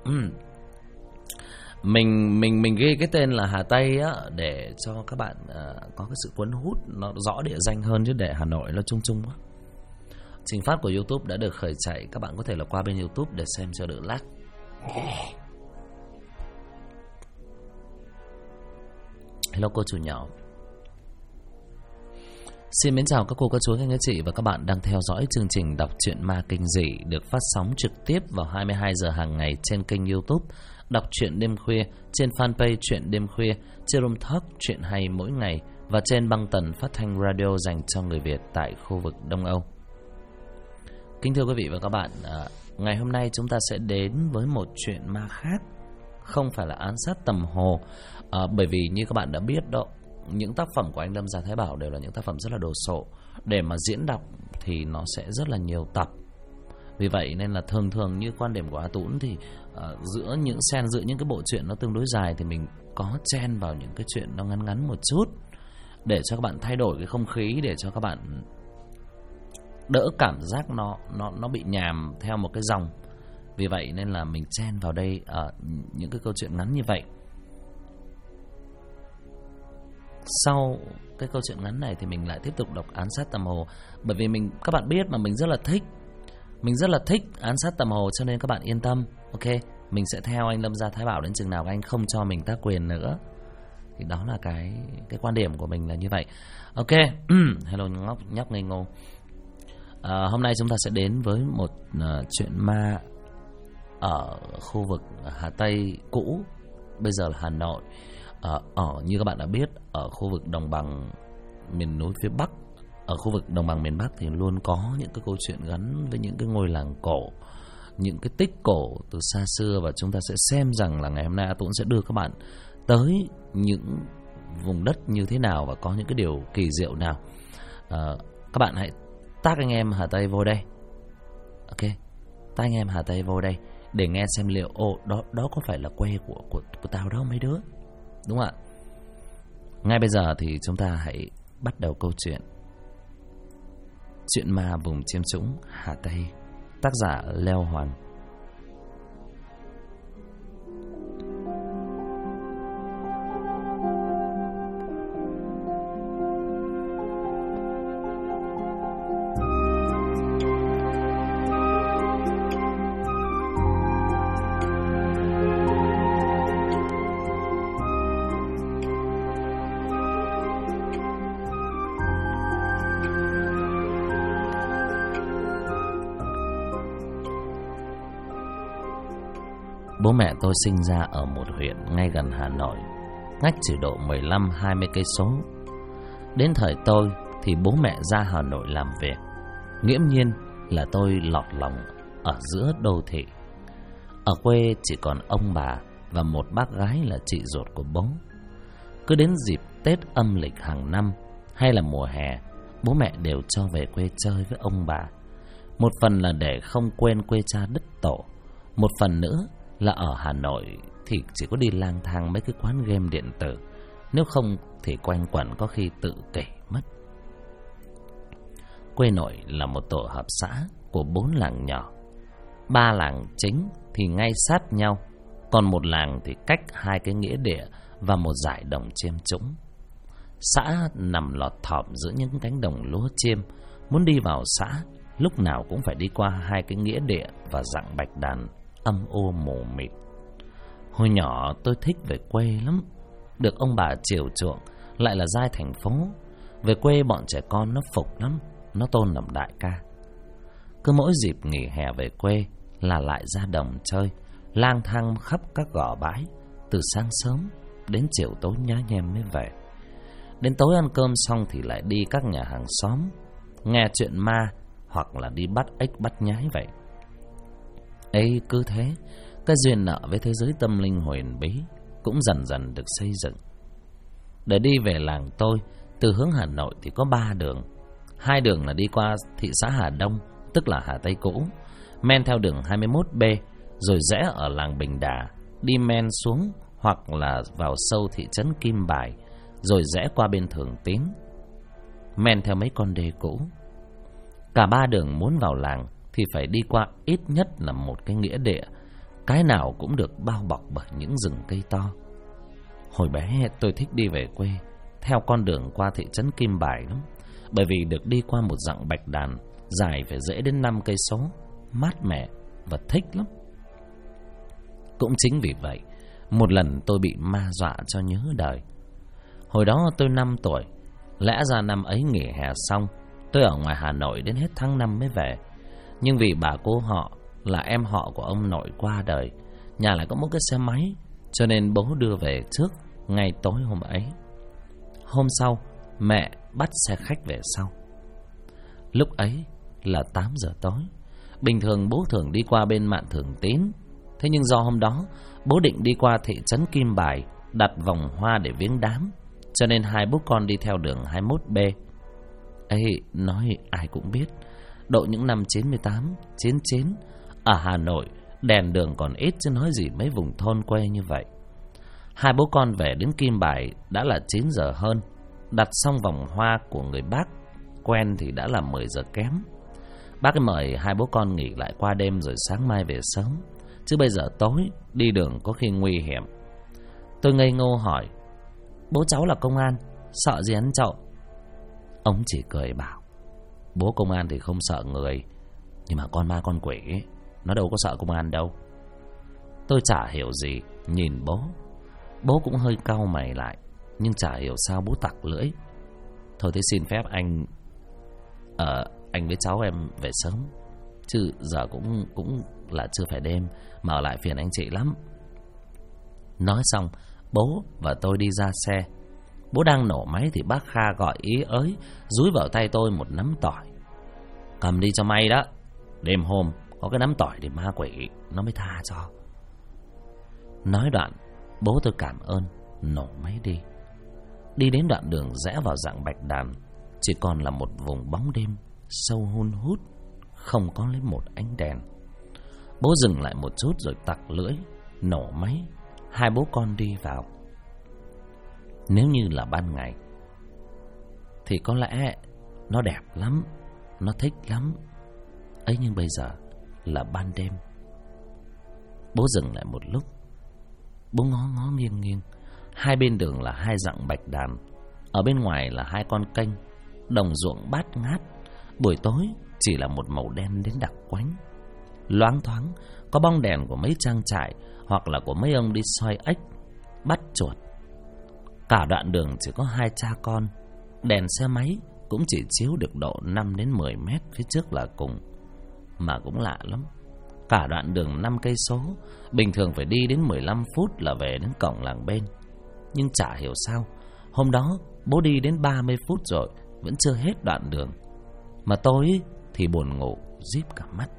Mình ghi cái tên là Hà Tây á để cho các bạn có cái sự cuốn hút nó rõ địa danh hơn, chứ để Hà Nội nó chung chung quá. Trình phát của YouTube đã được khởi chạy, các bạn có thể là qua bên YouTube để xem cho đỡ lag. Hello cô chủ nhỏ. Xin mến chào các cô, các chú, các anh chị và các bạn đang theo dõi chương trình đọc truyện ma kinh dị được phát sóng trực tiếp vào 22 giờ hàng ngày trên kênh YouTube Đọc truyện đêm khuya, trên fanpage truyện đêm khuya, trên Room Talk truyện hay mỗi ngày và trên băng tần phát thanh radio dành cho người Việt tại khu vực Đông Âu. Kính thưa quý vị và các bạn, ngày hôm nay chúng ta sẽ đến với một chuyện ma khác, không phải là ám sát tầm hồ, bởi vì như các bạn đã biết đó, những tác phẩm của anh Lâm Gia Thái Bảo đều là những tác phẩm rất là đồ sộ. Để mà diễn đọc thì nó sẽ rất là nhiều tập. Vì vậy nên là thường như quan điểm của A Tũng thì giữa những cái bộ truyện nó tương đối dài thì mình có chen vào những cái chuyện nó ngắn một chút để cho các bạn thay đổi cái không khí, để cho các bạn đỡ cảm giác nó bị nhàm theo một cái dòng. Vì vậy nên là mình chen vào đây ở những cái câu chuyện ngắn như vậy. Sau cái câu chuyện ngắn này thì mình lại tiếp tục đọc Án sát tầm hồ, bởi vì các bạn biết mà mình rất là thích Án sát tầm hồ, cho nên các bạn yên tâm. Ok, mình sẽ theo anh Lâm Gia Thái Bảo đến chừng nào anh không cho mình tác quyền nữa. Thì đó là cái quan điểm của mình là như vậy. Ok. Hello nhóc ngây ngô. Hôm nay chúng ta sẽ đến với một chuyện ma ở khu vực Hà Tây cũ, bây giờ là Hà Nội. Như các bạn đã biết, ở khu vực đồng bằng miền núi phía Bắc, ở khu vực đồng bằng miền Bắc thì luôn có những cái câu chuyện gắn với những cái ngôi làng cổ, những cái tích cổ từ xa xưa. Và chúng ta sẽ xem rằng là ngày hôm nay A Tũng sẽ đưa các bạn tới những vùng đất như thế nào và có những cái điều kỳ diệu nào. Các bạn hãy tag anh em Hà Tây vô đây. Ok, tag anh em Hà Tây vô đây để nghe xem liệu đó có phải là quê của tao đó mấy đứa, đúng không ạ? Ngay bây giờ thì chúng ta hãy bắt đầu câu chuyện Chuyện ma vùng chiêm trũng Hà Tây, tác giả Leo Hoàn. Bố mẹ tôi sinh ra ở một huyện ngay gần Hà Nội, ngách chỉ độ 15-20 cây số. Đến thời tôi thì bố mẹ ra Hà Nội làm việc, nghiễm nhiên là tôi lọt lòng ở giữa đô thị. Ở quê chỉ còn ông bà và một bác gái là chị ruột của bố. Cứ đến dịp Tết âm lịch hàng năm hay là mùa hè, bố mẹ đều cho về quê chơi với ông bà. Một phần là để không quên quê cha đất tổ, một phần nữa là ở Hà Nội thì chỉ có đi lang thang mấy cái quán game điện tử, nếu không thì quanh quẩn có khi tự kỷ mất. Quê nội là một tổ hợp xã của 4 làng nhỏ. 3 làng chính thì ngay sát nhau, còn một làng thì cách 2 cái nghĩa địa và một dải đồng chiêm trũng. Xã nằm lọt thỏm giữa những cánh đồng lúa chiêm. Muốn đi vào xã lúc nào cũng phải đi qua 2 cái nghĩa địa và dặng bạch đàn âm u mù mịt. Hồi nhỏ tôi thích về quê lắm, được ông bà chiều chuộng, lại là giai thành phố. Về quê bọn trẻ con nó phục lắm, nó tôn làm đại ca. Cứ mỗi dịp nghỉ hè về quê là lại ra đồng chơi, lang thang khắp các gò bãi, từ sáng sớm đến chiều tối nhá nhem mới về. Đến tối ăn cơm xong thì lại đi các nhà hàng xóm, nghe chuyện ma hoặc là đi bắt ếch bắt nhái vậy. Ấy cứ thế, cái duyên nợ với thế giới tâm linh huyền bí cũng dần dần được xây dựng. Để đi về làng tôi, từ hướng Hà Nội thì có 3 đường. 2 đường là đi qua thị xã Hà Đông, tức là Hà Tây cũ, men theo đường 21B, rồi rẽ ở làng Bình Đà, đi men xuống hoặc là vào sâu thị trấn Kim Bài, rồi rẽ qua bên Thường Tín, men theo mấy con đê cũ. Cả 3 đường muốn vào làng thì phải đi qua ít nhất là một cái nghĩa địa, cái nào cũng được bao bọc bởi những rừng cây to. Hồi bé tôi thích đi về quê theo con đường qua thị trấn Kim Bài lắm, bởi vì được đi qua một dặng bạch đàn dài phải dễ đến 5 cây số, mát mẻ và thích lắm. Cũng chính vì vậy, một lần tôi bị ma dọa cho nhớ đời. Hồi đó tôi 5 tuổi, lẽ ra năm ấy nghỉ hè xong, tôi ở ngoài Hà Nội đến hết tháng 5 mới về. Nhưng vì bà cô họ là em họ của ông nội qua đời, nhà lại có một cái xe máy, cho nên bố đưa về trước ngay tối hôm ấy. Hôm sau, mẹ bắt xe khách về sau. Lúc ấy là 8 giờ tối. Bình thường bố thường đi qua bên Mạn Thường Tín. Thế nhưng do hôm đó bố định đi qua thị trấn Kim Bài đặt vòng hoa để viếng đám, cho nên hai bố con đi theo đường 21B. Ấy, nói ai cũng biết, độ những năm 98, 99, ở Hà Nội đèn đường còn ít chứ nói gì mấy vùng thôn quê như vậy. Hai bố con về đến Kim Bài đã là 9 giờ hơn. Đặt xong vòng hoa của người bác quen thì đã là 10 giờ kém. Bác ấy mời hai bố con nghỉ lại qua đêm rồi sáng mai về sớm, chứ bây giờ tối đi đường có khi nguy hiểm. Tôi ngây ngô hỏi: bố cháu là công an, sợ gì ăn trộm? Ông chỉ cười bảo: bố công an thì không sợ người, nhưng mà con ma con quỷ ấy, nó đâu có sợ công an đâu. Tôi chả hiểu gì, nhìn bố. Bố cũng hơi cau mày lại, nhưng chả hiểu sao bố tặc lưỡi. Thôi thế xin phép anh anh với cháu em về sớm, chứ giờ cũng là chưa phải đêm, mà ở lại phiền anh chị lắm. Nói xong, bố và tôi đi ra xe. Bố đang nổ máy thì bác Kha gọi ý ới, dúi vào tay tôi một nắm tỏi: cầm đi cho may đó, đêm hôm có cái nắm tỏi thì ma quỷ nó mới tha cho. Nói đoạn, bố tôi cảm ơn, nổ máy đi. Đi đến đoạn đường rẽ vào dặng bạch đàn, chỉ còn là một vùng bóng đêm sâu hun hút, không có lấy một ánh đèn. Bố dừng lại một chút rồi tặc lưỡi, nổ máy. Hai bố con đi vào. Nếu như là ban ngày thì có lẽ nó đẹp lắm, nó thích lắm. Ấy nhưng bây giờ là ban đêm. Bố dừng lại một lúc. Bố ngó nghiêng nghiêng. Hai bên đường là hai dặng bạch đàn, ở bên ngoài là hai con kênh, đồng ruộng bát ngát. Buổi tối chỉ là một màu đen đến đặc quánh. Loáng thoáng có bóng đèn của mấy trang trại, hoặc là của mấy ông đi soi ếch, bắt chuột. Cả đoạn đường chỉ có hai cha con. Đèn xe máy cũng chỉ chiếu được độ 5 đến 10 mét phía trước là cùng. Mà cũng lạ lắm, cả đoạn đường 5 cây số, bình thường phải đi đến 15 phút là về đến cổng làng bên. Nhưng chả hiểu sao, hôm đó bố đi đến 30 phút rồi vẫn chưa hết đoạn đường. Mà tôi thì buồn ngủ díp cả mắt.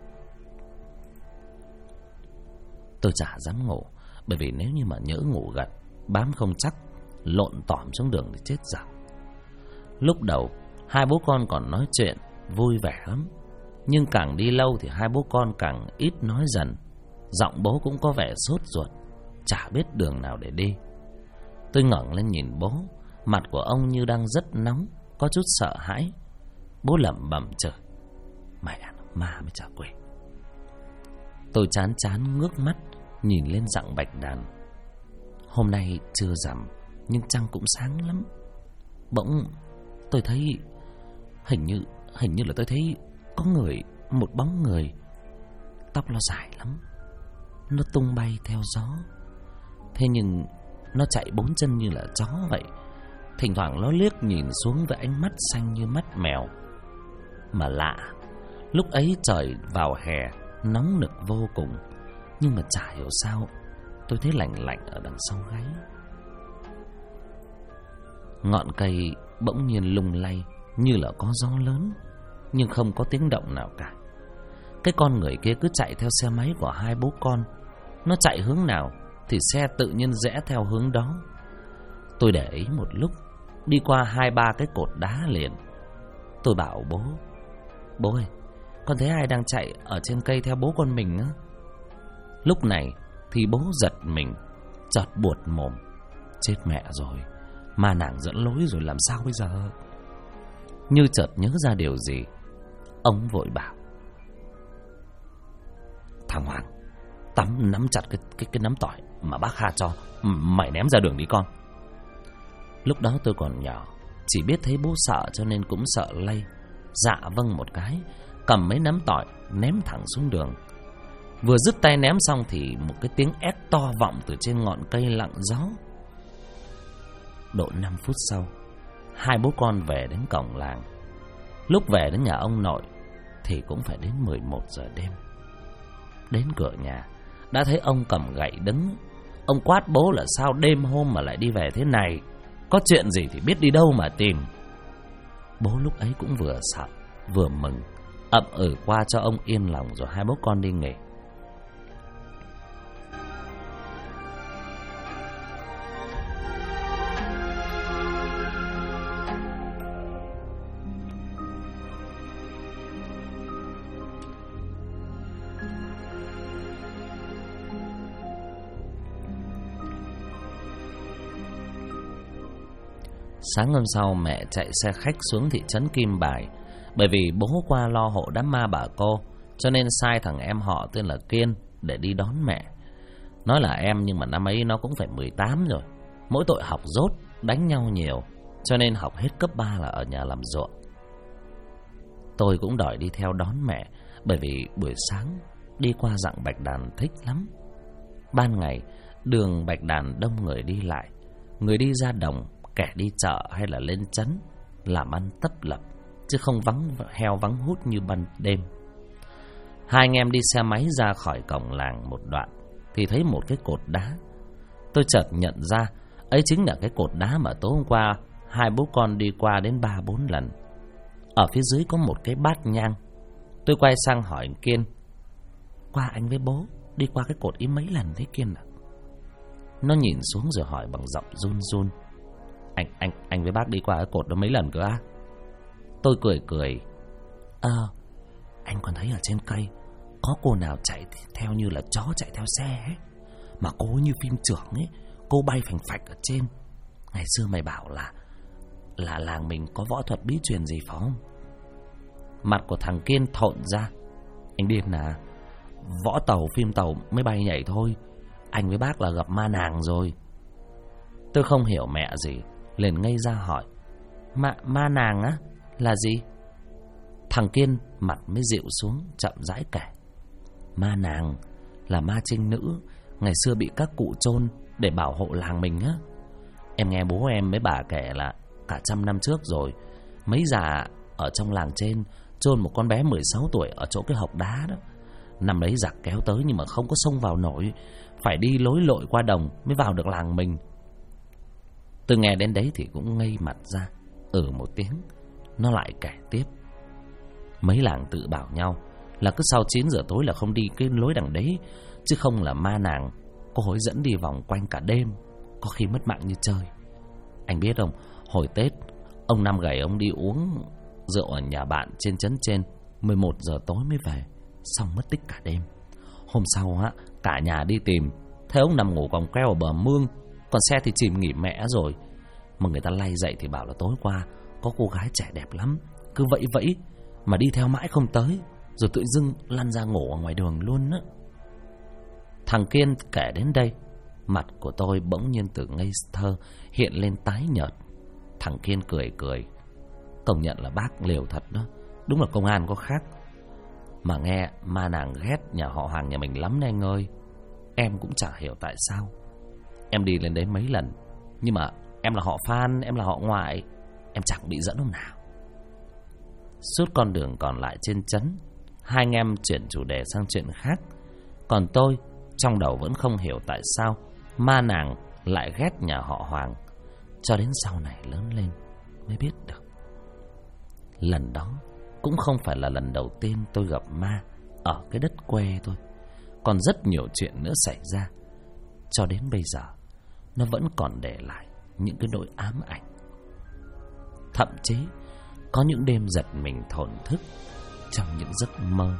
Tôi chả dám ngủ, bởi vì nếu như mà nhỡ ngủ gật, bám không chắc, lộn tỏm xuống đường thì chết dở. Lúc đầu hai bố con còn nói chuyện vui vẻ lắm, nhưng càng đi lâu thì hai bố con càng ít nói dần. Giọng bố cũng có vẻ sốt ruột, chả biết đường nào để đi. Tôi ngẩng lên nhìn bố, mặt của ông như đang rất nóng, có chút sợ hãi. Bố lẩm bẩm chửi: mẹ nó ma mới chả quỷ. Tôi chán chán ngước mắt nhìn lên dặng bạch đàn. Hôm nay trưa rằm nhưng trăng cũng sáng lắm. Bỗng tôi thấy hình như là tôi thấy có người, một bóng người, tóc nó dài lắm, nó tung bay theo gió. Thế nhưng nó chạy 4 chân như là chó vậy. Thỉnh thoảng nó liếc nhìn xuống với ánh mắt xanh như mắt mèo. Mà lạ, lúc ấy trời vào hè nóng nực vô cùng, nhưng mà chả hiểu sao tôi thấy lạnh lạnh ở đằng sau gáy. Ngọn cây bỗng nhiên lung lay như là có gió lớn, nhưng không có tiếng động nào cả. Cái con người kia cứ chạy theo xe máy của hai bố con. Nó chạy hướng nào thì xe tự nhiên rẽ theo hướng đó. Tôi để ý một lúc, đi qua 2-3 cái cột đá liền. Tôi bảo bố: bố ơi, con thấy ai đang chạy ở trên cây theo bố con mình á? Lúc này thì bố giật mình, chợt buột mồm: chết mẹ rồi, ma nàng dẫn lối rồi, làm sao bây giờ? Như chợt nhớ ra điều gì, ông vội bảo: thằng Hoàng, nắm chặt cái nắm tỏi mà bác Kha cho. Mày ném ra đường đi con. Lúc đó tôi còn nhỏ, chỉ biết thấy bố sợ cho nên cũng sợ lây. Dạ vâng một cái, cầm mấy nắm tỏi ném thẳng xuống đường. Vừa dứt tay ném xong thì một cái tiếng ét to vọng từ trên ngọn cây lặng gió. Độ 5 phút sau, hai bố con về đến cổng làng. Lúc về đến nhà ông nội thì cũng phải đến 11 giờ đêm. Đến cửa nhà đã thấy ông cầm gậy đứng. Ông quát bố là sao đêm hôm mà lại đi về thế này, có chuyện gì thì biết đi đâu mà tìm. Bố lúc ấy cũng vừa sợ vừa mừng, ậm ừ qua cho ông yên lòng rồi hai bố con đi nghỉ. Sáng hôm sau mẹ chạy xe khách xuống thị trấn Kim Bài, bởi vì bố qua lo hộ đám ma bà cô, cho nên sai thằng em họ tên là Kiên để đi đón mẹ. Nói là em nhưng mà năm ấy nó cũng phải 18 rồi. Mỗi tội học dốt, đánh nhau nhiều, cho nên học hết cấp 3 là ở nhà làm ruộng. Tôi cũng đòi đi theo đón mẹ, bởi vì buổi sáng đi qua dặng Bạch Đàn thích lắm. Ban ngày đường Bạch Đàn đông người đi lại, người đi ra đồng, kẻ đi chợ hay là lên trấn làm ăn tấp lập, chứ không vắng heo vắng hút như ban đêm. Hai anh em đi xe máy ra khỏi cổng làng một đoạn thì thấy một cái cột đá. Tôi chợt nhận ra ấy chính là cái cột đá mà tối hôm qua hai bố con đi qua đến 3-4 lần. Ở phía dưới có một cái bát nhang. Tôi quay sang hỏi anh Kiên: qua anh với bố đi qua cái cột ý mấy lần thế Kiên ạ? Nó nhìn xuống rồi hỏi bằng giọng run run: Anh với bác đi qua cái cột đó mấy lần cơ á? Tôi cười. Anh còn thấy ở trên cây có cô nào chạy theo như là chó chạy theo xe ấy, mà cô như phim trưởng ấy, cô bay phành phạch ở trên. Ngày xưa mày bảo là làng mình có võ thuật bí truyền gì phải không? Mặt của thằng Kiên thộn ra: anh điên à, võ tàu phim tàu mới bay nhảy thôi, anh với bác là gặp ma nàng rồi. Tôi không hiểu mẹ gì, liền ngây ra hỏi: Ma nàng á là gì? Thằng Kiên mặt mới dịu xuống, chậm rãi kể: ma nàng là ma trinh nữ, ngày xưa bị các cụ chôn để bảo hộ làng mình á. Em nghe bố em với bà kể là cả 100 năm trước rồi, mấy già ở trong làng trên chôn một con bé 16 tuổi ở chỗ cái hộc đá đó. Năm đấy giặc kéo tới nhưng mà không có xông vào nổi, phải đi lối lội qua đồng mới vào được làng mình. Tôi nghe đến đấy thì cũng ngây mặt ra, một tiếng. Nó lại kể tiếp: mấy làng tự bảo nhau là cứ sau 9 giờ tối là không đi cái lối đằng đấy, chứ không là ma nàng cô hối dẫn đi vòng quanh cả đêm, có khi mất mạng như chơi. Anh biết không, hồi Tết ông Năm Gầy ông đi uống rượu ở nhà bạn trên trấn trên, 11 giờ tối mới về, xong mất tích cả đêm. Hôm sau á, cả nhà đi tìm, thấy ông nằm ngủ còng queo ở bờ mương, còn xe thì chìm nghỉm mẹ rồi. Mà người ta lay dậy thì bảo là tối qua có cô gái trẻ đẹp lắm, cứ vẫy vẫy mà đi theo mãi không tới, rồi tự dưng lăn ra ngủ ở ngoài đường luôn á. Thằng Kiên kể đến đây, mặt của tôi bỗng nhiên từ ngây thơ hiện lên tái nhợt. Thằng Kiên cười: công nhận là bác liều thật đó, đúng là công an có khác. Mà nghe ma nàng ghét nhà họ Hoàng nhà mình lắm đấy anh ơi. Em cũng chả hiểu tại sao. Em đi lên đấy mấy lần, nhưng mà em là họ Phan, em là họ ngoại, em chẳng bị dẫn hôm nào. Suốt con đường còn lại trên trấn, hai anh em chuyển chủ đề sang chuyện khác. Còn tôi trong đầu vẫn không hiểu tại sao ma nàng lại ghét nhà họ Hoàng. Cho đến sau này lớn lên mới biết được. Lần đó cũng không phải là lần đầu tiên tôi gặp ma ở cái đất quê tôi. Còn rất nhiều chuyện nữa xảy ra. Cho đến bây giờ nó vẫn còn để lại những cái nỗi ám ảnh. Thậm chí có những đêm giật mình thổn thức trong những giấc mơ.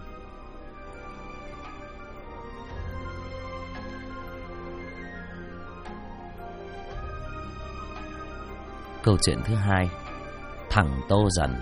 Câu chuyện thứ hai: thằng Tô Dần.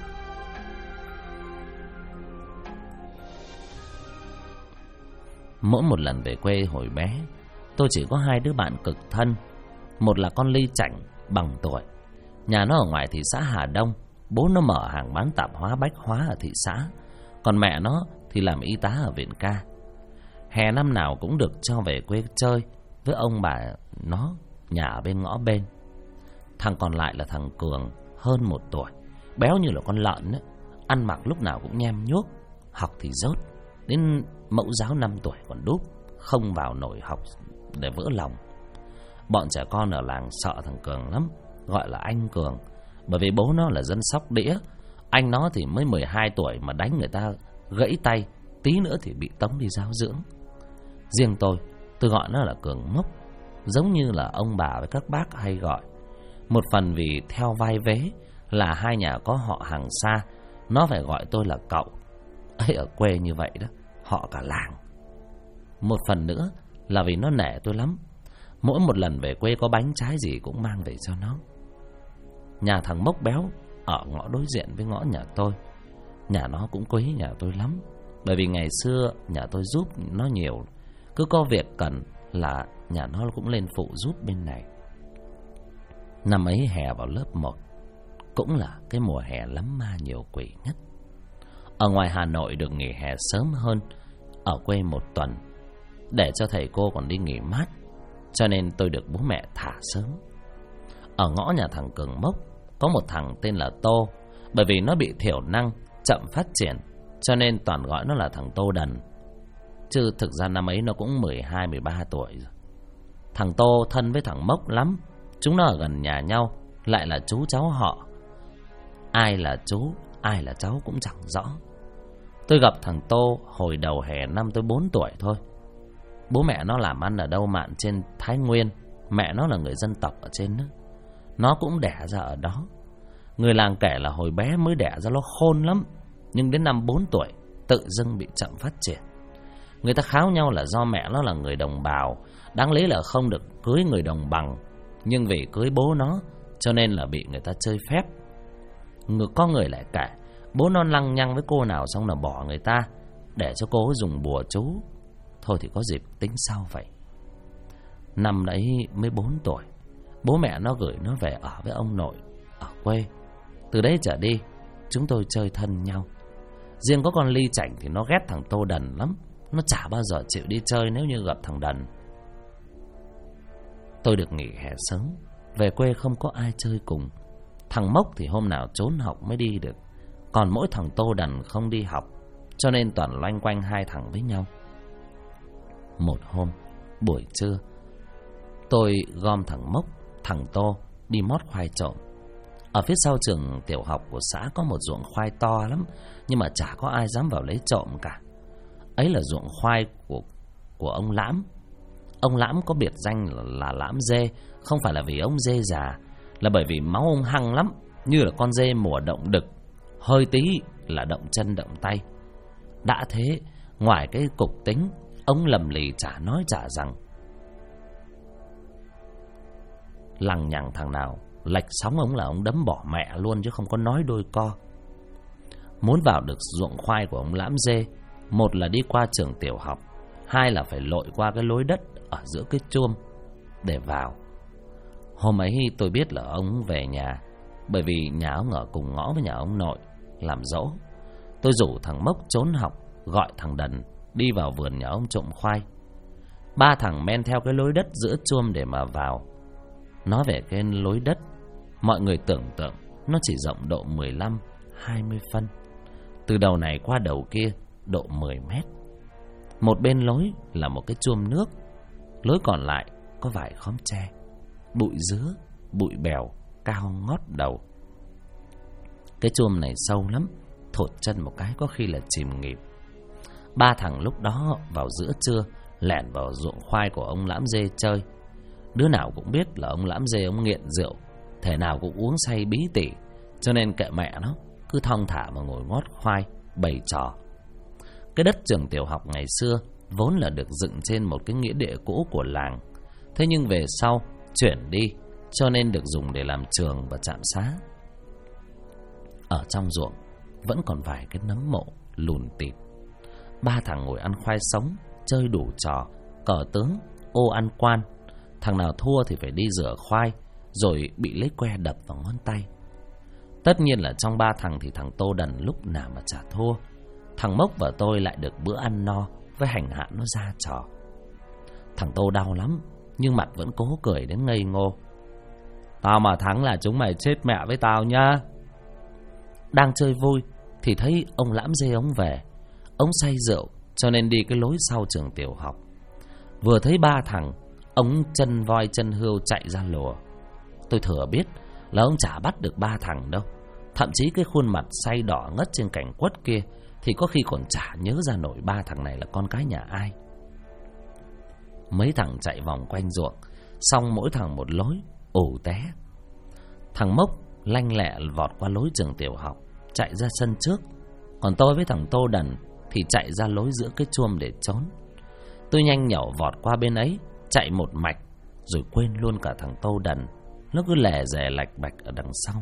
Mỗi một lần về quê hồi bé, tôi chỉ có hai đứa bạn cực thân. Một là con Ly Chảnh bằng tuổi, nhà nó ở ngoài thị xã Hà Đông. Bố nó mở hàng bán tạp hóa bách hóa ở thị xã, còn mẹ nó thì làm y tá ở viện ca. Hè năm nào cũng được cho về quê chơi với ông bà nó, nhà ở bên ngõ bên. Thằng còn lại là thằng Cường, hơn 1 tuổi, béo như là con lợn ấy. Ăn mặc lúc nào cũng nhem nhuốc, học thì dốt, đến mẫu giáo 5 tuổi còn đúp, không vào nổi học để vỡ lòng. Bọn trẻ con ở làng sợ thằng Cường lắm, gọi là anh Cường, bởi vì bố nó là dân Sóc Đĩa. Anh nó thì mới 12 tuổi mà đánh người ta gãy tay, tí nữa thì bị tống đi giáo dưỡng. Riêng tôi gọi nó là Cường Mốc, giống như là ông bà với các bác hay gọi. Một phần vì theo vai vế là hai nhà có họ hàng xa, nó phải gọi tôi là cậu. Ấy, ở quê như vậy đó, họ cả làng. Một phần nữa là vì nó nể tôi lắm. Mỗi một lần về quê có bánh trái gì cũng mang về cho nó. Nhà thằng Mốc béo ở ngõ đối diện với ngõ nhà tôi, nhà nó cũng quý nhà tôi lắm, bởi vì ngày xưa nhà tôi giúp nó nhiều. Cứ có việc cần là nhà nó cũng lên phụ giúp bên này. Năm ấy hè vào lớp 1, cũng là cái mùa hè lắm ma nhiều quỷ nhất. Ở ngoài Hà Nội được nghỉ hè sớm hơn ở quê 1 tuần, để cho thầy cô còn đi nghỉ mát, cho nên tôi được bố mẹ thả sớm. Ở ngõ nhà thằng Cường Mốc có một thằng tên là Tô, bởi vì nó bị thiểu năng, chậm phát triển, cho nên toàn gọi nó là thằng Tô Đần. Chứ thực ra năm ấy nó cũng 12-13 tuổi rồi. Thằng Tô thân với thằng Mốc lắm, chúng nó ở gần nhà nhau, lại là chú cháu họ. Ai là chú, ai là cháu cũng chẳng rõ. Tôi gặp thằng Tô hồi đầu hè năm tôi 4 tuổi thôi. Bố mẹ nó làm ăn ở đâu mạn trên Thái Nguyên, mẹ nó là người dân tộc ở trên đó. Nó cũng đẻ ra ở đó. Người làng kể là hồi bé mới đẻ ra nó khôn lắm, nhưng đến năm 4 tuổi tự dưng bị chậm phát triển. Người ta kháo nhau là do mẹ nó là người đồng bào, đáng lý là không được cưới người đồng bằng, nhưng vì cưới bố nó cho nên là bị người ta chơi phép. Có người lại kể bố nó lăng nhăng với cô nào xong là bỏ người ta để cho cô dùng bùa chú. Thôi thì có dịp tính sau vậy. Năm đấy mới 4 tuổi, bố mẹ nó gửi nó về ở với ông nội ở quê. Từ đấy trở đi chúng tôi chơi thân nhau. Riêng có con Ly Chảnh thì nó ghét thằng Tô Đần lắm, nó chả bao giờ chịu đi chơi nếu như gặp thằng Đần. Tôi được nghỉ hè sớm, về quê không có ai chơi cùng. Thằng Mốc thì hôm nào trốn học mới đi được, còn mỗi thằng Tô Đần không đi học, cho nên toàn loanh quanh hai thằng với nhau. Một hôm buổi trưa, tôi gom thằng Mốc, thằng Tô đi mót khoai trộm. Ở phía sau trường tiểu học của xã có một ruộng khoai to lắm, nhưng mà chả có ai dám vào lấy trộm cả. Ấy là ruộng khoai của ông Lãm. Ông Lãm có biệt danh là Lãm Dê, không phải là vì ông dê già, là bởi vì máu ông hăng lắm, như là con dê mùa động đực, hơi tí là động chân động tay. Đã thế, ngoài cái cục tính, ông lầm lì chả nói chả rằng. Lằng nhằng thằng nào lệch sóng ông là ông đấm bỏ mẹ luôn, chứ không có nói đôi co. Muốn vào được ruộng khoai của ông Lãm Dê, một là đi qua trường tiểu học, hai là phải lội qua cái lối đất ở giữa cái chuông để vào. Hôm ấy tôi biết là ông về nhà, bởi vì nhà ông ở cùng ngõ với nhà ông nội làm dỗ. Tôi rủ thằng Mốc trốn học, gọi thằng Đần đi vào vườn nhà ông trộm khoai. Ba thằng men theo cái lối đất giữa chuông để mà vào. Nói về cái lối đất, mọi người tưởng tượng nó chỉ rộng độ 15-20 phân, từ đầu này qua đầu kia độ 10 mét. Một bên lối là một cái chuông nước, lối còn lại có vài khóm tre, bụi dứa, bụi bèo cao ngót đầu. Cái chuông này sâu lắm, thụt chân một cái có khi là chìm nghỉm. Ba thằng lúc đó vào giữa trưa lẻn vào ruộng khoai của ông Lãm Dê chơi. Đứa nào cũng biết là ông Lãm Dê ông nghiện rượu, thể nào cũng uống say bí tỉ, cho nên kệ mẹ nó, cứ thong thả mà ngồi ngót khoai bày trò. Cái đất trường tiểu học ngày xưa vốn là được dựng trên một cái nghĩa địa cũ của làng, thế nhưng về sau chuyển đi, cho nên được dùng để làm trường và trạm xá. Ở trong ruộng vẫn còn vài cái nấm mộ lùn tịt. Ba thằng ngồi ăn khoai sống, chơi đủ trò cờ tướng, ô ăn quan. Thằng nào thua thì phải đi rửa khoai, rồi bị lấy que đập vào ngón tay. Tất nhiên là trong 3 thằng thì thằng Tô Đần lúc nào mà chả thua. Thằng Mốc và tôi lại được bữa ăn no với hành hạ nó ra trò. Thằng Tô đau lắm, nhưng mặt vẫn cố cười đến ngây ngô. Tao mà thắng là chúng mày chết mẹ với tao nhá. Đang chơi vui thì thấy ông Lãm Dê ông về. Ông say rượu cho nên đi cái lối sau trường tiểu học. Vừa thấy 3 thằng, ông chân voi chân hươu chạy ra lùa. Tôi thừa biết là ông chả bắt được 3 thằng đâu. Thậm chí cái khuôn mặt say đỏ ngất trên cành quất kia thì có khi còn chả nhớ ra nổi 3 thằng này là con cái nhà ai. Mấy thằng chạy vòng quanh ruộng, xong mỗi thằng một lối, ù té. Thằng Mốc lanh lẹ vọt qua lối trường tiểu học, chạy ra sân trước. Còn tôi với thằng Tô Đần thì chạy ra lối giữa cái chuông để trốn. Tôi nhanh nhảu vọt qua bên ấy, chạy một mạch, rồi quên luôn cả thằng Tô Đần. Nó cứ lè dè lạch bạch ở đằng sau.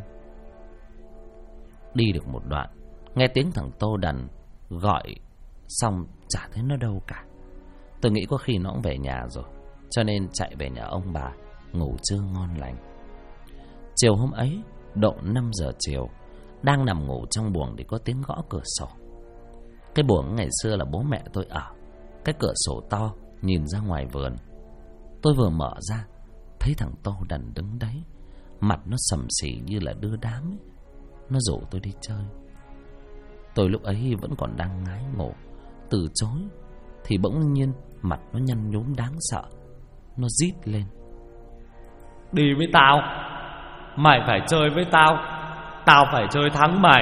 Đi được một đoạn, nghe tiếng thằng Tô Đần gọi, xong chả thấy nó đâu cả. Tôi nghĩ có khi nó cũng về nhà rồi, cho nên chạy về nhà ông bà, ngủ trưa ngon lành. Chiều hôm ấy, độ 5 giờ chiều, đang nằm ngủ trong buồng thì có tiếng gõ cửa sổ. Cái buồng ngày xưa là bố mẹ tôi ở. Cái cửa sổ to nhìn ra ngoài vườn. Tôi vừa mở ra, thấy thằng Tô Đần đứng đấy, mặt nó sầm xì như là đưa đám ấy. Nó rủ tôi đi chơi. Tôi lúc ấy vẫn còn đang ngái ngủ, từ chối thì bỗng nhiên mặt nó nhăn nhúm đáng sợ. Nó rít lên: Đi với tao, mày phải chơi với tao, tao phải chơi thắng mày.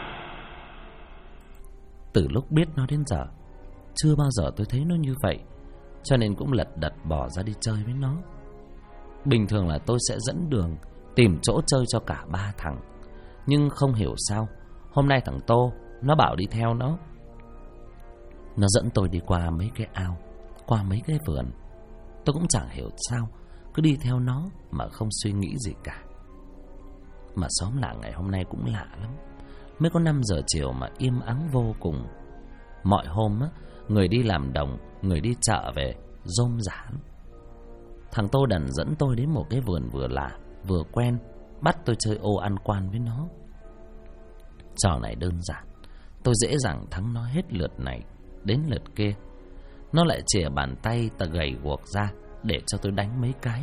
Từ lúc biết nó đến giờ, chưa bao giờ tôi thấy nó như vậy, cho nên cũng lật đật bỏ ra đi chơi với nó. Bình thường là tôi sẽ dẫn đường, tìm chỗ chơi cho cả 3 thằng. Nhưng không hiểu sao hôm nay thằng Tô nó bảo đi theo nó. Nó dẫn tôi đi qua mấy cái ao, qua mấy cái vườn. Tôi cũng chẳng hiểu sao, cứ đi theo nó mà không suy nghĩ gì cả. Mà xóm làng ngày hôm nay cũng lạ lắm. Mới có 5 giờ chiều mà im ắng vô cùng. Mọi hôm á, người đi làm đồng, người đi chợ về, rôm rả. Thằng Tô Đần dẫn tôi đến một cái vườn vừa lạ, vừa quen, bắt tôi chơi ô ăn quan với nó. Trò này đơn giản, tôi dễ dàng thắng nó hết lượt này đến lượt kia. Nó lại chìa bàn tay tà gầy guộc ra để cho tôi đánh mấy cái,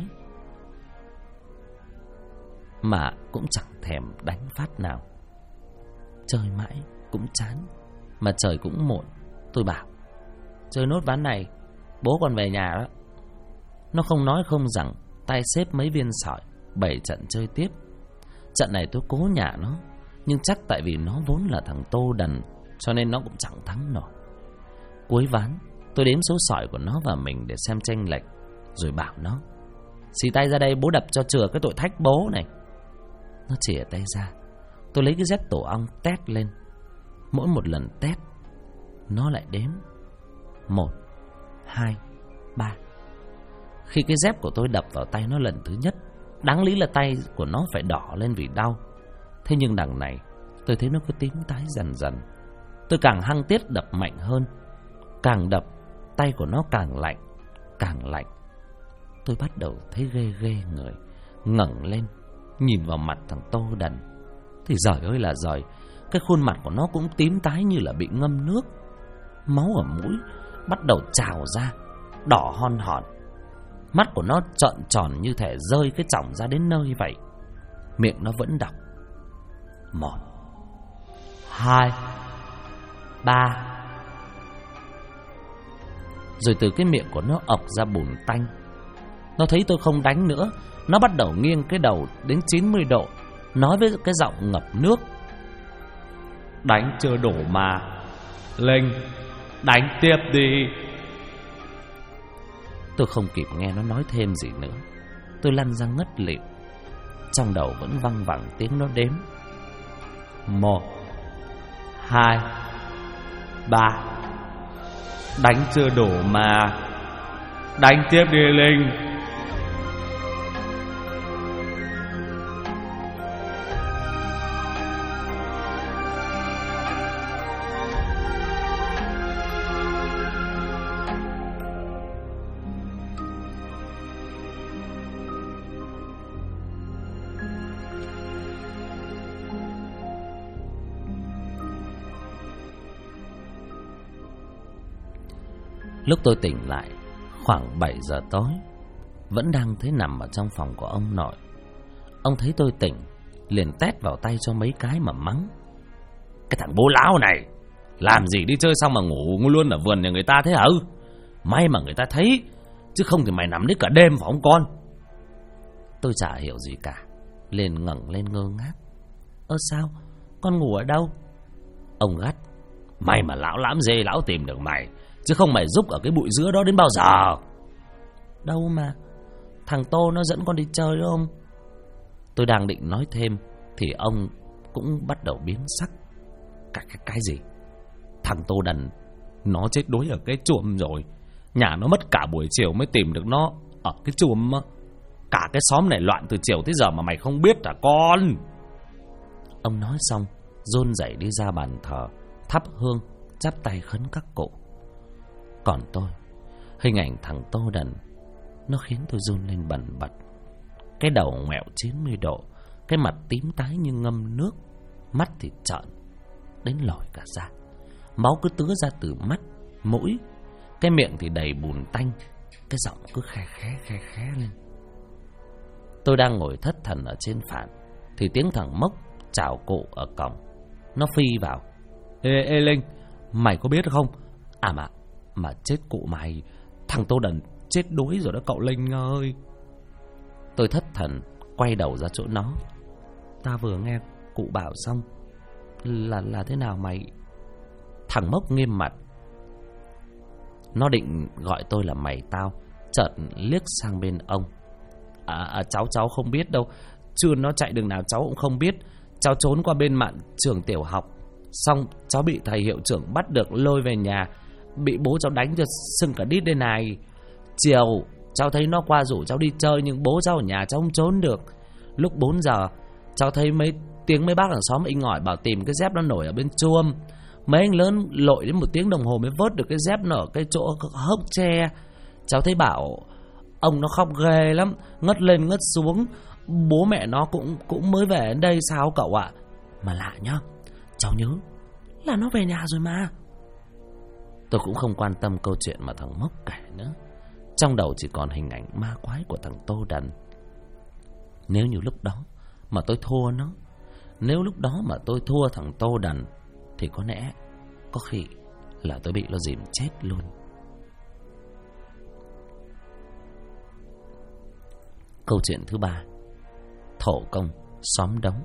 mà cũng chẳng thèm đánh phát nào. Chơi mãi cũng chán, mà trời cũng muộn. Tôi bảo: chơi nốt ván này, bố còn về nhà đó. Nó không nói không rằng, tay xếp mấy viên sỏi, 7 trận chơi tiếp. Trận này tôi cố nhả nó, nhưng chắc tại vì nó vốn là thằng Tô Đần, cho nên nó cũng chẳng thắng nổi. Cuối ván, tôi đếm số sỏi của nó và mình để xem chênh lệch, rồi bảo nó: xì tay ra đây, bố đập cho chừa cái tội thách bố này. Nó chìa tay ra, tôi lấy cái dép tổ ong tét lên. Mỗi một lần tét, nó lại đếm 1, 2, 3. Khi cái dép của tôi đập vào tay nó lần thứ nhất, đáng lý là tay của nó phải đỏ lên vì đau. Thế nhưng đằng này tôi thấy nó cứ tím tái dần dần. Tôi càng hăng tiết đập mạnh hơn. Càng đập, tay của nó càng lạnh, càng lạnh. Tôi bắt đầu thấy ghê ghê người. Ngẩng lên, nhìn vào mặt thằng Tô Đần thì giời ơi là giời, cái khuôn mặt của nó cũng tím tái như là bị ngâm nước. Máu ở mũi bắt đầu trào ra, đỏ hon hòn. Mắt của nó trợn tròn như thể rơi cái chỏng ra đến nơi vậy. Miệng nó vẫn đọc 1, 2, 3. Rồi từ cái miệng của nó ọc ra bùn tanh. Nó thấy tôi không đánh nữa, nó bắt đầu nghiêng cái đầu đến 90 độ, nói với cái giọng ngập nước: đánh chưa đủ mà, Linh, đánh tiếp đi. Tôi không kịp nghe nó nói thêm gì nữa, tôi lăn ra ngất lịm. Trong đầu vẫn văng vẳng tiếng nó đếm: 1, 2, 3. Đánh chưa đủ mà, đánh tiếp đi Linh. Lúc tôi tỉnh lại khoảng 7 giờ tối, vẫn đang thấy nằm ở trong phòng của ông nội. Ông thấy tôi tỉnh liền tét vào tay cho mấy cái mà mắng: "Cái thằng bố láo này, làm gì đi chơi xong mà ngủ luôn ở vườn nhà người ta thế hả? May mà người ta thấy, chứ không thì mày nằm đến cả đêm phải không con?" Tôi chả hiểu gì cả, liền ngẩng lên ngơ ngác: Sao? Con ngủ ở đâu?" Ông gắt: "May mà lão lãm dê lão tìm được mày, chứ không mày rúc ở cái bụi dứa đó đến bao giờ." "Đâu mà, thằng Tô nó dẫn con đi chơi đó ông." Tôi đang định nói thêm thì ông cũng bắt đầu biến sắc. Cái gì? Thằng Tô Đần nó chết đuối ở cái chuồng rồi. Nhà nó mất cả buổi chiều mới tìm được nó ở cái chuồng mà. Cả cái xóm này loạn từ chiều tới giờ mà mày không biết à con? Ông nói xong run rẩy đi ra bàn thờ, thắp hương, chắp tay khấn các cụ. Còn tôi, hình ảnh thằng Tô Đần nó khiến tôi run lên bần bật. Cái đầu ngoẹo 90 độ, cái mặt tím tái như ngâm nước, mắt thì trợn đến lồi cả da, máu cứ tứa ra từ mắt, mũi, cái miệng thì đầy bùn tanh, cái giọng cứ khe khé lên. Tôi đang ngồi thất thần ở trên phản thì tiếng thằng Mốc chào cụ ở cổng. Nó phi vào: Ê Linh, mày có biết không? Mà chết cụ mày, thằng Tô Đần chết đuối rồi đó cậu Linh ơi. Tôi thất thần quay đầu ra chỗ nó: Ta vừa nghe cụ bảo xong. Là thế nào mày? Thằng Mốc nghiêm mặt. Nó định gọi tôi là mày tao, chợt liếc sang bên ông: Cháu không biết đâu. Trưa nó chạy đường nào cháu cũng không biết. Cháu trốn qua bên mạn trường tiểu học, xong cháu bị thầy hiệu trưởng bắt được lôi về nhà, bị bố cháu đánh cho sưng cả đít đây này. Chiều cháu thấy nó qua rủ cháu đi chơi, nhưng bố cháu ở nhà cháu không trốn được. Lúc 4 giờ cháu thấy mấy bác hàng xóm inh ỏi bảo tìm cái dép nó nổi ở bên chuông. Mấy anh lớn lội đến 1 tiếng đồng hồ mới vớt được cái dép nó ở cái chỗ hốc tre. Cháu thấy bảo ông nó khóc ghê lắm, ngất lên ngất xuống. Bố mẹ nó cũng mới về đến đây sao cậu ạ? Mà lạ nhá, cháu nhớ là nó về nhà rồi mà. Tôi cũng không quan tâm câu chuyện mà thằng Mốc kể nữa. Trong đầu chỉ còn hình ảnh ma quái của thằng Tô Đần. Nếu như lúc đó mà tôi thua nó, nếu lúc đó mà tôi thua thằng Tô Đần, thì có lẽ có khi là tôi bị nó dìm chết luôn. Câu chuyện thứ 3: Thổ công xóm đống.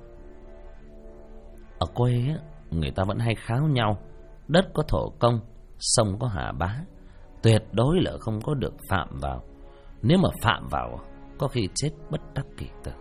Ở quê á, người ta vẫn hay kháo nhau: đất có thổ công, sông có hà bá, tuyệt đối là không có được phạm vào. Nếu mà phạm vào, có khi chết bất đắc kỳ tử.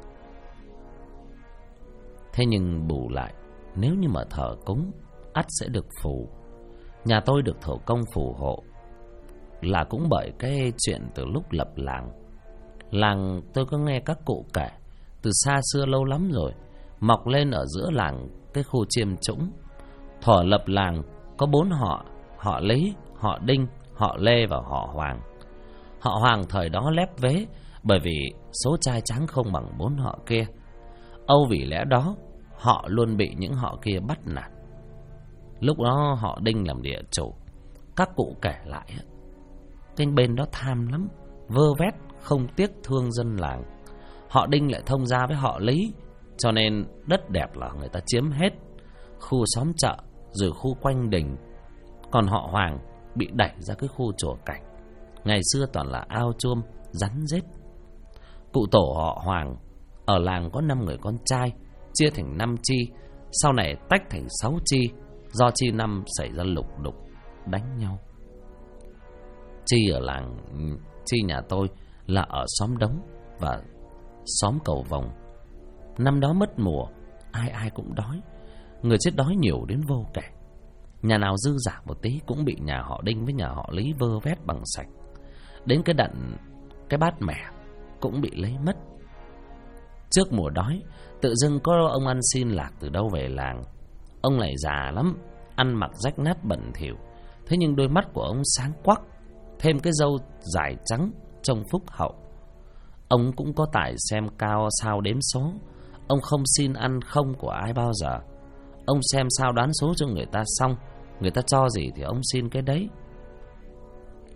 Thế nhưng bù lại, nếu như mà thờ cúng, ắt sẽ được phù. Nhà tôi được thổ công phù hộ là cũng bởi cái chuyện từ lúc lập làng. Làng tôi có nghe các cụ kể, từ xa xưa lâu lắm rồi, mọc lên ở giữa làng cái khu chiêm trũng. Thuở lập làng có 4 họ: họ Lý, họ Đinh, họ Lê và họ Hoàng. Họ Hoàng thời đó lép vế, bởi vì số trai tráng không bằng 4 họ kia. Âu vì lẽ đó họ luôn bị những họ kia bắt nạt. Lúc đó họ Đinh làm địa chủ. Các cụ kể lại, cái bên đó tham lắm, vơ vét không tiếc thương dân làng. Họ Đinh lại thông gia với họ Lý, cho nên đất đẹp là người ta chiếm hết, khu xóm chợ rồi khu quanh đình. Còn họ Hoàng bị đẩy ra cái khu chùa cảnh. Ngày xưa toàn là ao chuông, rắn rết. Cụ tổ họ Hoàng ở làng có 5 người con trai, chia thành 5 chi, sau này tách thành 6 chi, do chi 5 xảy ra lục đục đánh nhau. Chi ở làng chi nhà tôi là ở xóm Đống và xóm Cầu Vồng. Năm đó mất mùa, ai cũng đói, người chết đói nhiều đến vô kể. Nhà nào dư giả một tí cũng bị nhà họ Đinh với nhà họ Lý vơ vét bằng sạch. Đến cái bát mẻ cũng bị lấy mất. Trước mùa đói, tự dưng có ông ăn xin lạc từ đâu về làng. Ông này già lắm, ăn mặc rách nát bẩn thỉu, thế nhưng đôi mắt của ông sáng quắc, thêm cái râu dài trắng trông phúc hậu. Ông cũng có tài xem cao sao đếm số. Ông không xin ăn không của ai bao giờ. Ông xem sao đoán số cho người ta xong, người ta cho gì thì ông xin cái đấy.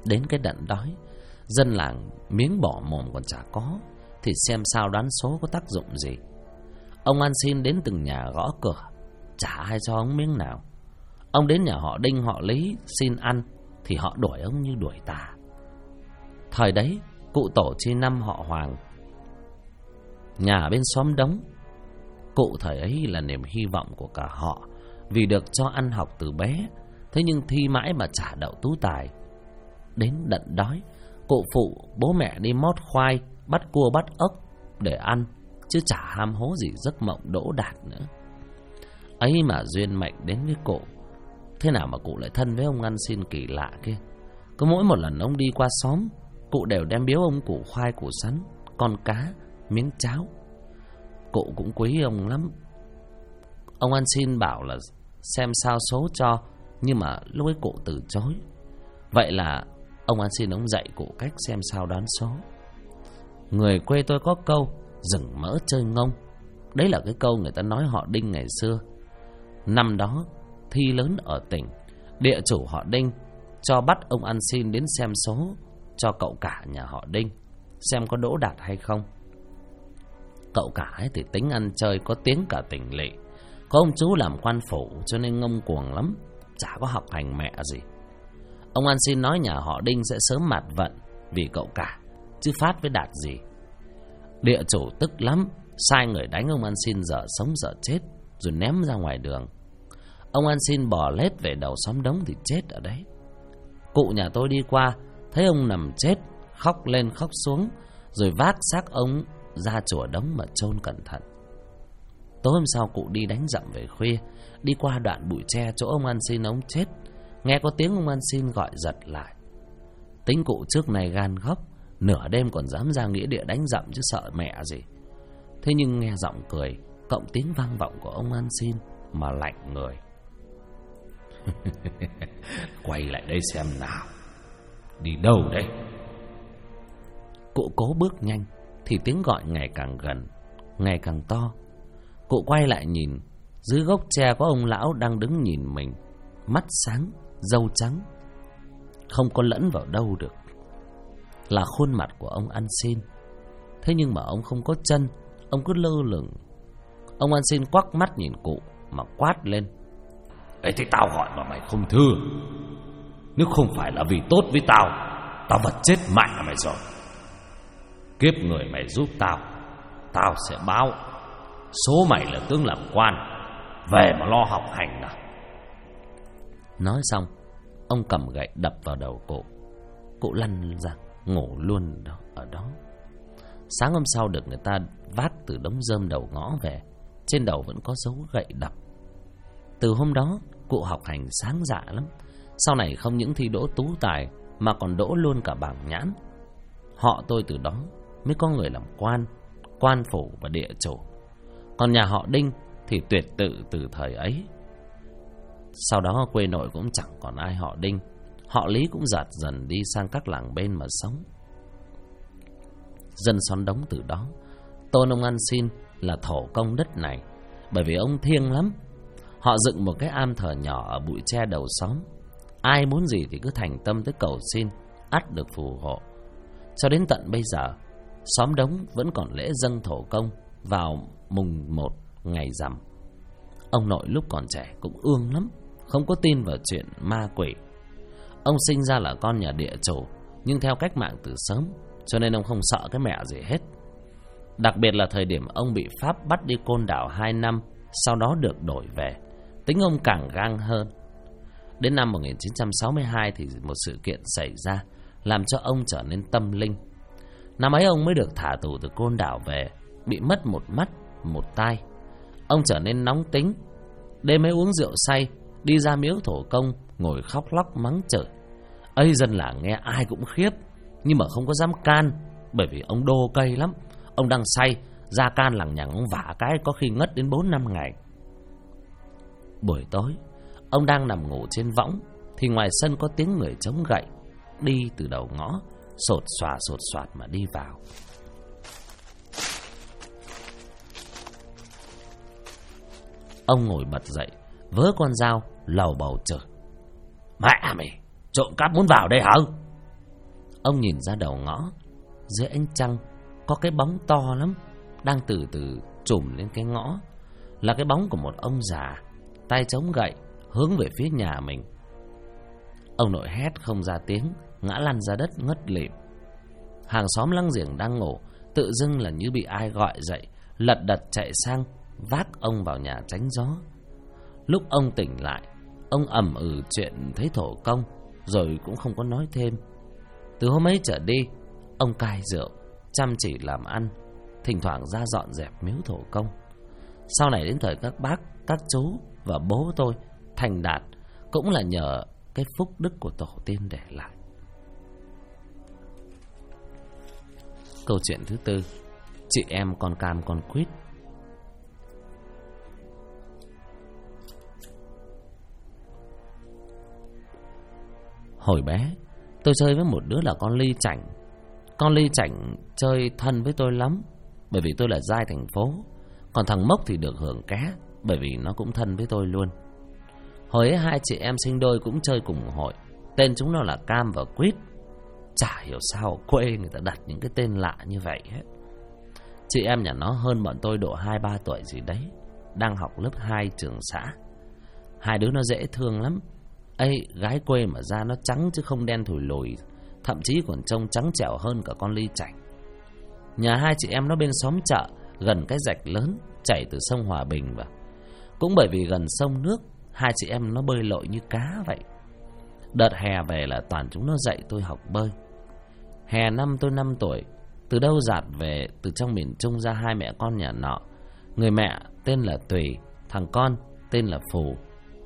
Đến cái đận đói, dân làng miếng bỏ mồm còn chả có, thì xem sao đoán số có tác dụng gì. Ông ăn xin đến từng nhà gõ cửa, chả ai cho ông miếng nào. Ông đến nhà họ Đinh họ Lý xin ăn thì họ đuổi ông như đuổi tà. Thời đấy cụ tổ chi năm họ Hoàng, nhà bên xóm Đống. Cụ thời ấy là niềm hy vọng của cả họ, vì được cho ăn học từ bé. Thế nhưng thi mãi mà chả đậu tú tài. Đến đận đói, cụ phụ bố mẹ đi mót khoai, bắt cua bắt ốc để ăn, chứ chả ham hố gì giấc mộng đỗ đạt nữa. Ấy mà duyên mệnh đến với cụ. Thế nào mà cụ lại thân với ông ăn xin kỳ lạ kia. Cứ mỗi một lần ông đi qua xóm, cụ đều đem biếu ông củ khoai, củ sắn, con cá, miếng cháo. Cụ cũng quý ông lắm. Ông ăn xin bảo là xem sao số cho, nhưng mà lúc ấy cụ từ chối. Vậy là ông ăn xin ông dạy cụ cách xem sao đoán số. Người quê tôi có câu rừng mỡ chơi ngông. Đấy là cái câu người ta nói họ Đinh ngày xưa. Năm đó thi lớn ở tỉnh, địa chủ họ Đinh cho bắt ông ăn xin đến xem số cho cậu cả nhà họ Đinh, xem có đỗ đạt hay không. Cậu cả ấy thì tính ăn chơi có tiếng cả tỉnh lỵ. Có ông chú làm quan phủ cho nên ngông cuồng lắm, chả có học hành mẹ gì. Ông ăn xin nói nhà họ Đinh sẽ sớm mạt vận vì cậu cả, chứ phát với đạt gì. Địa chủ tức lắm, sai người đánh ông ăn xin dở sống dở chết, rồi ném ra ngoài đường. Ông ăn xin bò lết về đầu xóm Đống thì chết ở đấy. Cụ nhà tôi đi qua, thấy ông nằm chết, khóc lên khóc xuống, rồi vác xác ông ra chùa Đống mà chôn cẩn thận. Tối hôm sau cụ đi đánh dặm về khuya, đi qua đoạn bụi tre chỗ ông ăn xin ông chết, nghe có tiếng ông ăn xin gọi giật lại. Tính cụ trước này gan góc, nửa đêm còn dám ra nghĩa địa đánh dặm chứ sợ mẹ gì. Thế nhưng nghe giọng cười cộng tiếng vang vọng của ông ăn xin mà lạnh người. Quay lại đây xem nào. Đi đâu đây? Cụ cố bước nhanh thì tiếng gọi ngày càng gần, ngày càng to. Cụ quay lại nhìn, dưới gốc tre có ông lão đang đứng nhìn mình, mắt sáng, râu trắng, không có lẫn vào đâu được. Là khuôn mặt của ông ăn xin. Thế nhưng mà ông không có chân, ông cứ lơ lửng. Ông ăn xin quắc mắt nhìn cụ mà quát lên: Ê, thế tao gọi mà mày không thưa. Nếu không phải là vì tốt với tao, tao vật chết mẹ mày rồi. Kiếp người mày giúp tao, tao sẽ báo. Số mày là tướng làm quan, về mà lo học hành nào. Nói xong, ông cầm gậy đập vào đầu cụ. Cụ lăn ra ngủ luôn ở đó. Sáng hôm sau được người ta vác từ đống rơm đầu ngõ về, trên đầu vẫn có dấu gậy đập. Từ hôm đó cụ học hành sáng dạ lắm. Sau này không những thi đỗ tú tài mà còn đỗ luôn cả bảng nhãn. Họ tôi từ đó mới có người làm quan, quan phủ và địa chủ. Còn nhà họ Đinh thì tuyệt tự từ thời ấy. Sau đó quê nội cũng chẳng còn ai họ Đinh. Họ Lý cũng dạt dần đi sang các làng bên mà sống. Dân xóm Đống từ đó tôn ông ăn xin là thổ công đất này, bởi vì ông thiêng lắm. Họ dựng một cái am thờ nhỏ ở bụi tre đầu xóm. Ai muốn gì thì cứ thành tâm tới cầu xin, ắt được phù hộ. Cho đến tận bây giờ, xóm Đống vẫn còn lễ dâng thổ công vào mùng 1 ngày rằm. Ông nội lúc còn trẻ cũng ương lắm, không có tin vào chuyện ma quỷ. Ông sinh ra là con nhà địa chủ, nhưng theo cách mạng từ sớm, cho nên ông không sợ cái mẹ gì hết. Đặc biệt là thời điểm ông bị Pháp bắt đi Côn Đảo 2 năm, sau đó được đổi về, tính ông càng gang hơn. Đến năm 1962 thì một sự kiện xảy ra làm cho ông trở nên tâm linh. Năm ấy ông mới được thả tù từ Côn Đảo về, bị mất một mắt, một tai. Ông trở nên nóng tính, đêm ấy uống rượu say, đi ra miếu thổ công, ngồi khóc lóc mắng chửi. Ấy dân làng nghe ai cũng khiếp, nhưng mà không có dám can, bởi vì ông đô cây lắm. Ông đang say, ra can lằng nhằng ông vả cái có khi ngất đến 4-5 ngày. Buổi tối, ông đang nằm ngủ trên võng thì ngoài sân có tiếng người chống gậy đi từ đầu ngõ, sột soạt mà đi vào. Ông ngồi bật dậy, vớ con dao lầu bầu chửi: Mẹ mày, trộm cắp muốn vào đây hả? Ông nhìn ra đầu ngõ, dưới ánh trăng có cái bóng to lắm đang từ từ trùm lên cái ngõ. Là cái bóng của một ông già, tay chống gậy, hướng về phía nhà mình. Ông nội hét không ra tiếng, ngã lăn ra đất ngất lịm. Hàng xóm láng giềng đang ngủ tự dưng là như bị ai gọi dậy, lật đật chạy sang vác ông vào nhà tránh gió. Lúc ông tỉnh lại, ông ầm chuyện thấy thổ công, rồi cũng không có nói thêm. Từ hôm ấy trở đi, ông cai rượu, chăm chỉ làm ăn, thỉnh thoảng ra dọn dẹp miếu thổ công. Sau này đến thời các bác, các chú và bố tôi thành đạt, cũng là nhờ cái phúc đức của tổ tiên để lại. Câu chuyện thứ tư, chị em con cam con quýt. Hồi bé, tôi chơi với một đứa là con Ly Chảnh. Con Ly Chảnh chơi thân với tôi lắm, bởi vì tôi là giai thành phố. Còn thằng Mốc thì được hưởng ké, bởi vì nó cũng thân với tôi luôn. Hồi ấy hai chị em sinh đôi cũng chơi cùng hội. Tên chúng nó là Cam và Quýt. Chả hiểu sao quê người ta đặt những cái tên lạ như vậy hết. Chị em nhà nó hơn bọn tôi độ 2-3 tuổi gì đấy, đang học lớp 2 trường xã. Hai đứa nó dễ thương lắm. Ây, gái quê mà da nó trắng chứ không đen thùi lùi, thậm chí còn trông trắng trẻo hơn cả con Ly Chảnh. Nhà hai chị em nó bên xóm chợ, gần cái rạch lớn chảy từ sông Hòa Bình vào. Cũng bởi vì gần sông nước, hai chị em nó bơi lội như cá vậy. Đợt hè về là toàn chúng nó dạy tôi học bơi. Hè năm tôi 5 tuổi, từ đâu dạt về từ trong miền Trung ra hai mẹ con nhà nọ. Người mẹ tên là Tùy, thằng con tên là Phù.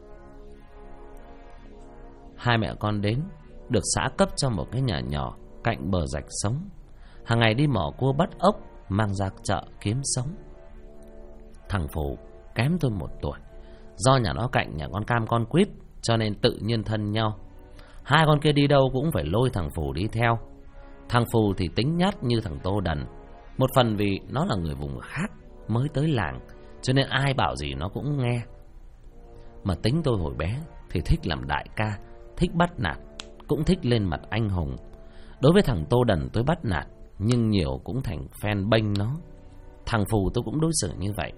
Hai mẹ con đến, được xã cấp cho một cái nhà nhỏ cạnh bờ rạch sống. Hàng ngày đi mò cua bắt ốc, mang ra chợ kiếm sống. Thằng Phù kém tôi 1 tuổi. Do nhà nó cạnh nhà con Cam con Quýt, cho nên tự nhiên thân nhau. Hai con kia đi đâu cũng phải lôi thằng Phù đi theo. Thằng Phù thì tính nhát như thằng Tô Đần. Một phần vì nó là người vùng khác, mới tới làng, cho nên ai bảo gì nó cũng nghe. Mà tính tôi hồi bé thì thích làm đại ca, thích bắt nạt, cũng thích lên mặt anh hùng. Đối với thằng Tô Đần tôi bắt nạt, nhưng nhiều cũng thành fan bênh nó. Thằng Phù tôi cũng đối xử như vậy.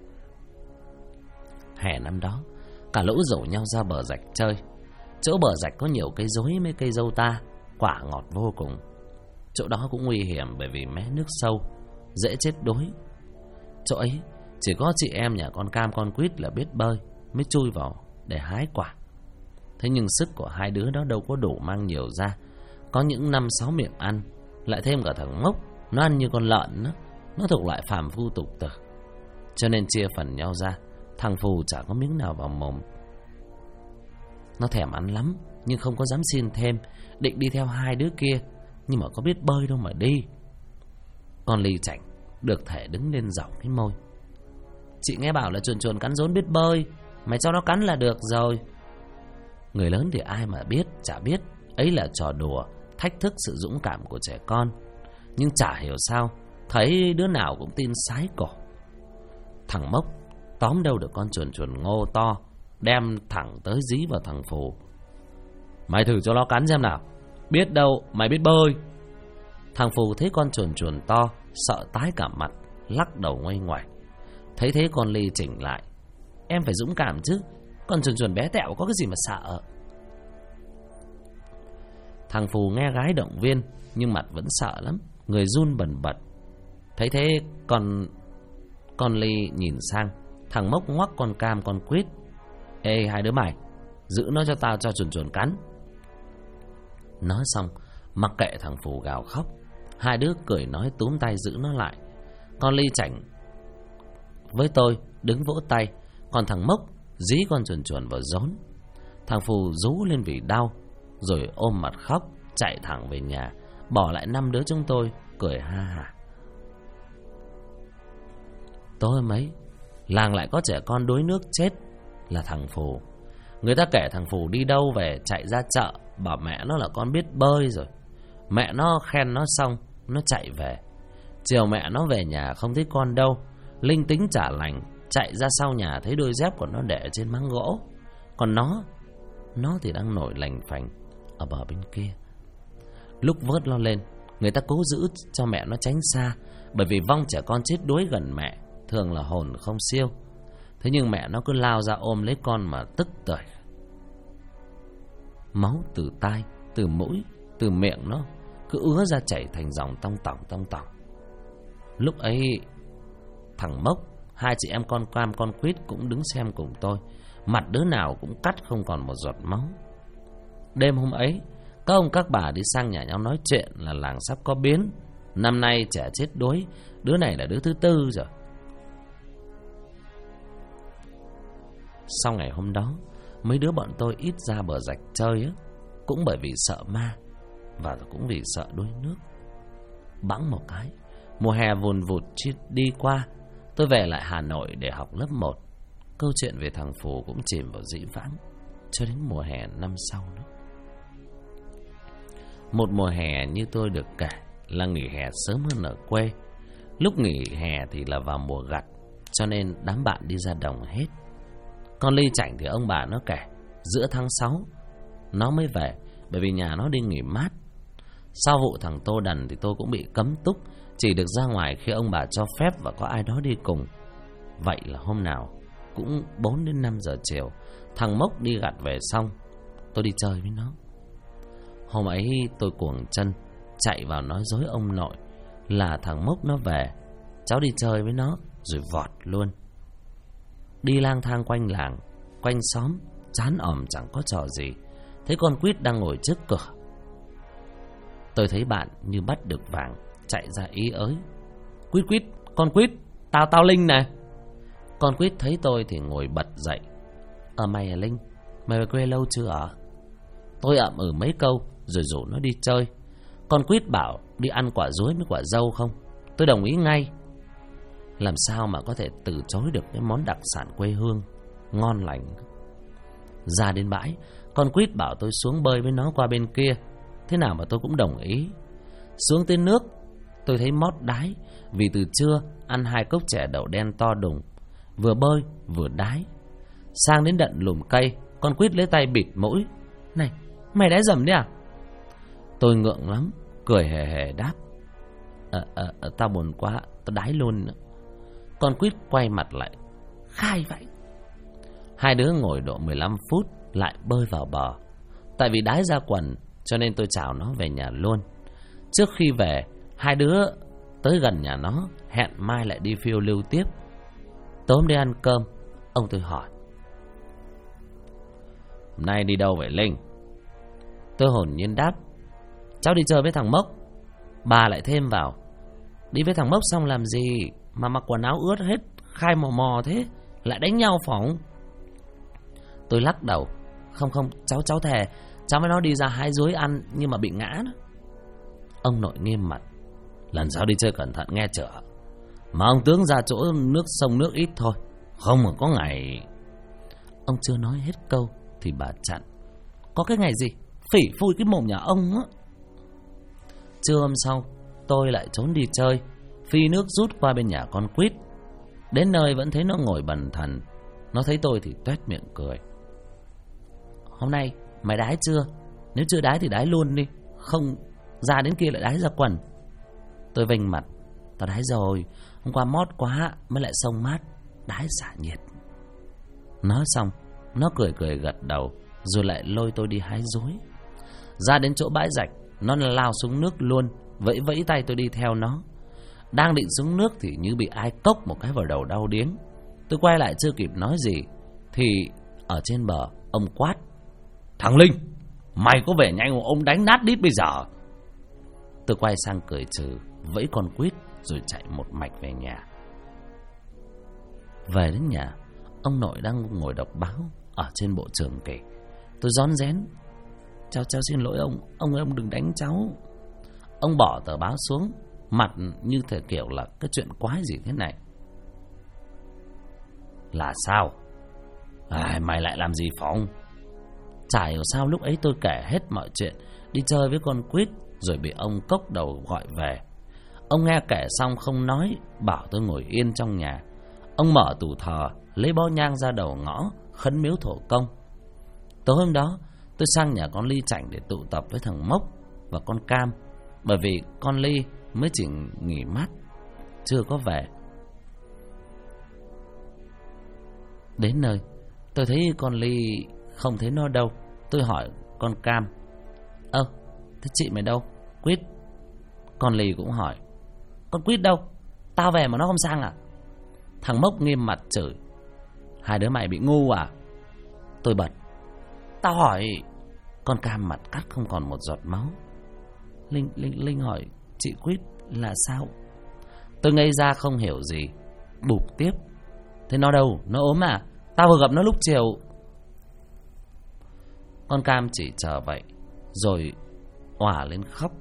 Hè năm đó, cả lũ rủ nhau ra bờ rạch chơi. Chỗ bờ rạch có nhiều cây dối mấy cây dâu ta, quả ngọt vô cùng. Chỗ đó cũng nguy hiểm bởi vì mé nước sâu, dễ chết đuối. Chỗ ấy chỉ có chị em nhà con Cam con Quýt là biết bơi mới chui vào để hái quả. Thế nhưng sức của hai đứa đó đâu có đủ mang nhiều ra. Có những 5-6 miệng ăn, lại thêm cả thằng Mốc, nó ăn như con lợn đó. Nó thuộc loại phàm phu tục tử, cho nên chia phần nhau ra, thằng Phù chả có miếng nào vào mồm. Nó thèm ăn lắm, nhưng không có dám xin thêm, định đi theo hai đứa kia, nhưng mà có biết bơi đâu mà đi. Con Ly Chảnh được thể đứng lên dọc cái môi. Chị nghe bảo là chuồn chuồn cắn rốn biết bơi, mày cho nó cắn là được rồi. Người lớn thì ai mà biết, chả biết ấy là trò đùa, thách thức sự dũng cảm của trẻ con. Nhưng chả hiểu sao thấy đứa nào cũng tin sái cổ. Thằng Mốc tóm đâu được con chuồn chuồn ngô to, đem thẳng tới dí vào thằng Phù. Mày thử cho nó cắn xem nào, biết đâu mày biết bơi. Thằng Phù thấy con chuồn chuồn to, sợ tái cả mặt, lắc đầu ngoay ngoải. Thấy thế con Ly chỉnh lại. Em phải dũng cảm chứ, con chuồn chuồn bé tẹo có cái gì mà sợ. Thằng Phù nghe gái động viên, nhưng mặt vẫn sợ lắm, người run bần bật. Thấy thế con Ly nhìn sang thằng Mốc ngoắc con Cam con Quýt. Ê hai đứa mày, giữ nó cho tao cho chuồn chuồn cắn. Nói xong mặc kệ thằng Phù gào khóc, hai đứa cười nói túm tay giữ nó lại. Con Ly Chảnh với tôi đứng vỗ tay, còn thằng Mốc dí con chuồn chuồn vào rốn. Thằng Phù rú lên vì đau, rồi ôm mặt khóc chạy thẳng về nhà, bỏ lại 5 đứa chúng tôi cười ha hả. Tối mấy làng lại có trẻ con đuối nước chết là thằng Phù. Người ta kể thằng Phù đi đâu về chạy ra chợ, bảo mẹ nó là con biết bơi rồi. Mẹ nó khen nó xong, nó chạy về. Chiều mẹ nó về nhà không thấy con đâu, linh tính chả lành, chạy ra sau nhà thấy đôi dép của nó để trên máng gỗ. Còn nó thì đang nổi lành phành ở bờ bên kia. Lúc vớt nó lên Người ta cố giữ cho mẹ nó tránh xa, bởi vì vong trẻ con chết đuối gần mẹ thường là hồn không siêu. Thế nhưng mẹ nó cứ lao ra ôm lấy con mà tức tưởi. Máu từ tai, từ mũi, từ miệng nó cứ ứa ra chảy thành dòng tong tỏng. Lúc ấy thằng Mốc, hai chị em con Cam con Quýt cũng đứng xem cùng tôi. Mặt đứa nào cũng cắt không còn một giọt máu. Đêm hôm ấy, các ông các bà đi sang nhà nhau nói chuyện là làng sắp có biến. Năm nay trẻ chết đuối, đứa này là đứa thứ 4 rồi. Sau ngày hôm đó, mấy đứa bọn tôi ít ra bờ rạch chơi á, cũng bởi vì sợ ma và cũng vì sợ đuối nước. Bẵng một cái, mùa hè vùn vụt đi qua, tôi về lại Hà Nội để học lớp 1. Câu chuyện về thằng Phù cũng chìm vào dĩ vãng cho đến mùa hè năm sau nữa. Một mùa hè như tôi được kể là nghỉ hè sớm hơn ở quê. Lúc nghỉ hè thì là vào mùa gặt, cho nên đám bạn đi ra đồng hết. Con Ly Chảnh thì ông bà nó kể giữa tháng 6 nó mới về, bởi vì nhà nó đi nghỉ mát. Sau vụ thằng Tô Đần thì tôi cũng bị cấm túc, chỉ được ra ngoài khi ông bà cho phép và có ai đó đi cùng. Vậy là hôm nào cũng 4 đến 5 giờ chiều, thằng Mốc đi gặt về xong, tôi đi chơi với nó. Hôm ấy tôi cuồng chân chạy vào nói dối ông nội là thằng Mốc nó về, cháu đi chơi với nó, rồi vọt luôn. Đi lang thang quanh làng, quanh xóm, chán òm chẳng có trò gì. Thấy con Quýt đang ngồi trước cửa. Tôi thấy bạn như bắt được vàng, chạy ra ý ới: Quýt Quýt, con Quýt, tao Linh này. Con Quýt thấy tôi thì ngồi bật dậy: Mày là Linh, mày về quê lâu chưa ạ? Tôi ậm mấy câu rồi rủ nó đi chơi. Con Quýt bảo đi ăn quả dối với quả dâu không? Tôi đồng ý ngay. Làm sao mà có thể từ chối được cái món đặc sản quê hương ngon lành. Ra đến bãi, con Quýt bảo tôi xuống bơi với nó qua bên kia. Thế nào mà tôi cũng đồng ý. Xuống tới nước, tôi thấy mót đái, vì từ trưa ăn 2 cốc chè đậu đen to đùng, vừa bơi vừa đái. Sang đến đận lùm cây, con Quýt lấy tay bịt mũi: Này, mày đái dầm đấy à? Tôi ngượng lắm, cười hề hề đáp: Tao buồn quá, tao đái luôn. Con Quýt quay mặt lại: Khai vậy. Hai đứa ngồi độ 15 phút lại bơi vào bờ. Tại vì đái ra quần cho nên tôi chào nó về nhà luôn. Trước khi về, hai đứa tới gần nhà nó, hẹn mai lại đi phiêu lưu tiếp. Tối hôm đi ăn cơm, ông tôi hỏi: Hôm nay đi đâu vậy Linh? Tôi hồn nhiên đáp: Cháu đi chơi với thằng Mốc. Bà lại thêm vào: Đi với thằng Mốc xong làm gì mà mặc quần áo ướt hết, khai mò mò thế, lại đánh nhau phỏng. Tôi lắc đầu: Không, cháu thề, cháu với nó đi ra hái dối ăn nhưng mà bị ngã đó. Ông nội nghiêm mặt: Lần sau đi chơi cẩn thận nghe chưa? Mà ông tướng ra chỗ nước sông nước ít thôi, không mà có ngày. Ông chưa nói hết câu thì bà chặn: Có cái ngày gì? Phỉ phui cái mồm nhà ông á. Trưa hôm sau, tôi lại trốn đi chơi, phi nước rút qua bên nhà con Quýt. Đến nơi vẫn thấy nó ngồi bần thần. Nó thấy tôi thì toét miệng cười: Hôm nay mày đái chưa? Nếu chưa đái thì đái luôn đi, không ra đến kia lại đái ra quần. Tôi vênh mặt: Tao đái rồi, hôm qua mót quá mới lại sông mát, đái xả nhiệt. Nói xong, nó cười gật đầu, rồi lại lôi tôi đi hái dối. Ra đến chỗ bãi rạch, nó lao xuống nước luôn, vẫy tay tôi đi theo nó. Đang định xuống nước thì như bị ai cốc một cái vào đầu đau điếng. Tôi quay lại chưa kịp nói gì thì ở trên bờ ông quát: Thằng Linh, mày có vẻ nhanh mà ông đánh nát đít bây giờ. Tôi quay sang cười trừ, vẫy con Quýt rồi chạy một mạch về nhà. Về đến nhà, ông nội đang ngồi đọc báo ở trên bộ trường kỷ. Tôi rón rén: Cháu xin lỗi ông ơi, ông đừng đánh cháu. Ông bỏ tờ báo xuống, mặt như thể kiểu là cái chuyện quái gì thế này. Là sao? Mày lại làm gì Phong? Chả hiểu sao lúc ấy tôi kể hết mọi chuyện đi chơi với con Quýt rồi bị ông cốc đầu gọi về. Ông nghe kể xong không nói, bảo tôi ngồi yên trong nhà. Ông mở tủ thờ, lấy bó nhang ra đầu ngõ khấn miếu thổ công. Tối hôm đó tôi sang nhà con Ly Chảnh để tụ tập với thằng Mốc và con Cam. bởi vì con Ly mới chỉ nghỉ mát, chưa có về. Đến nơi, tôi thấy con Ly không thấy nó đâu. Tôi hỏi con Cam: thế chị mày đâu? Quýt. Con Ly cũng hỏi: con Quýt đâu? Tao về mà nó không sang à? Thằng Mốc nghiêm mặt chửi: hai đứa mày bị ngu à? Tôi bật: tao hỏi. Con Cam mặt cắt không còn một giọt máu. Linh hỏi: chị Quýt là sao? Tôi ngây ra không hiểu gì, bụp tiếp: thế nó đâu? Nó ốm à? Tao vừa gặp nó lúc chiều. Con Cam chỉ chờ vậy rồi òa lên khóc: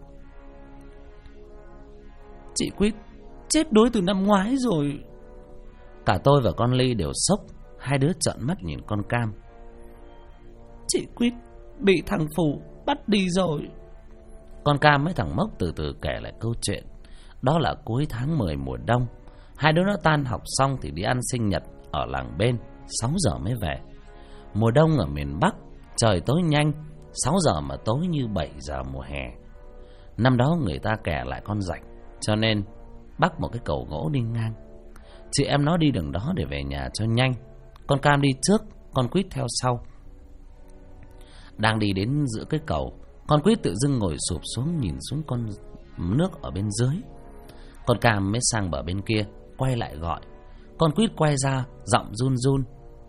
chị Quýt chết đuối từ năm ngoái rồi. Cả tôi và con Ly đều sốc. Hai đứa trợn mắt nhìn con Cam. Chị Quýt bị thằng Phù bắt đi rồi. Con Cam với thằng Mốc từ từ kể lại câu chuyện. Đó là cuối tháng 10 mùa đông. Hai đứa nó tan học xong thì đi ăn sinh nhật ở làng bên, 6 giờ mới về. Mùa đông ở miền Bắc, trời tối nhanh, 6 giờ mà tối như 7 giờ mùa hè. Năm đó người ta kẻ lại con rạch, cho nên bắc một cái cầu gỗ đi ngang. Chị em nó đi đường đó để về nhà cho nhanh. Con Cam đi trước, con Quýt theo sau. Đang đi đến giữa cái cầu, con Quýt tự dưng ngồi sụp xuống nhìn xuống con nước ở bên dưới. Con Cam mới sang bờ bên kia, quay lại gọi. Con Quýt quay ra, giọng run run: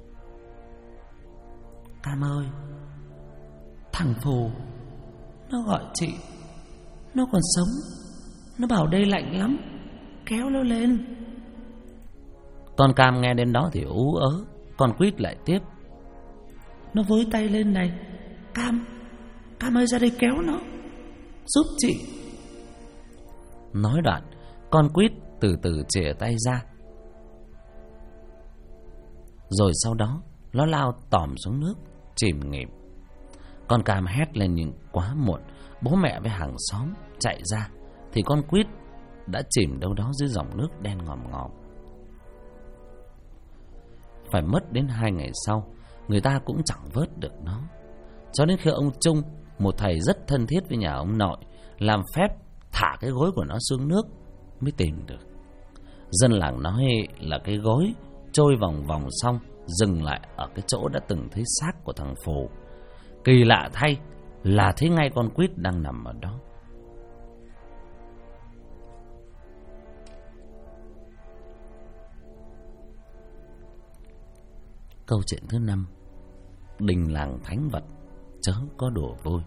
Cam ơi, thằng Phù nó gọi chị, nó còn sống, nó bảo đây lạnh lắm, kéo nó lên. Con Cam nghe đến đó thì ú ớ. Con Quýt lại tiếp: nó với tay lên này, Cam ơi ra đây kéo nó, giúp chị. Nói đoạn, con Quýt từ từ chìa tay ra. Rồi sau đó nó lao tòm xuống nước, chìm nghỉm. Con Cam hét lên nhưng quá muộn. Bố mẹ với hàng xóm chạy ra thì con Quýt đã chìm đâu đó dưới dòng nước đen ngòm ngòm. Phải mất đến 2 ngày sau, người ta cũng chẳng vớt được nó. Cho đến khi ông Trung, một thầy rất thân thiết với nhà ông nội, làm phép thả cái gối của nó xuống nước mới tìm được. Dân làng nói là cái gối trôi vòng vòng xong dừng lại ở cái chỗ đã từng thấy xác của thằng Phù. Kỳ lạ thay là thấy ngay con Quýt đang nằm ở đó. Câu chuyện thứ 5: đình làng thánh vật chớ có đùa vui.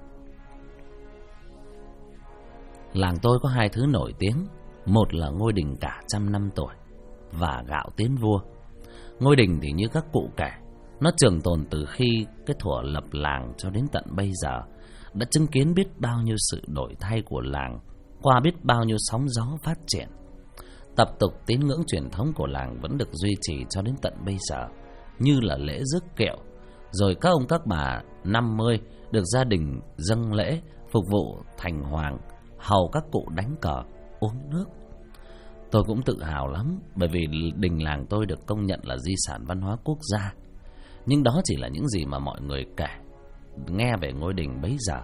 Làng tôi có 2 thứ nổi tiếng. Một là ngôi đình cả 100 năm tuổi và gạo tiến vua. Ngôi đình thì như các cụ kể, nó trường tồn từ khi cái thuở lập làng cho đến tận bây giờ, đã chứng kiến biết bao nhiêu sự đổi thay của làng, qua biết bao nhiêu sóng gió phát triển. Tập tục tín ngưỡng truyền thống của làng vẫn được duy trì cho đến tận bây giờ, như là lễ rước kiệu, rồi các ông các bà 50 được gia đình dâng lễ, phục vụ thành hoàng, hầu các cụ đánh cờ, uống nước. Tôi cũng tự hào lắm, bởi vì đình làng tôi được công nhận là di sản văn hóa quốc gia. Nhưng đó chỉ là những gì mà mọi người kể nghe về ngôi đình bấy giờ.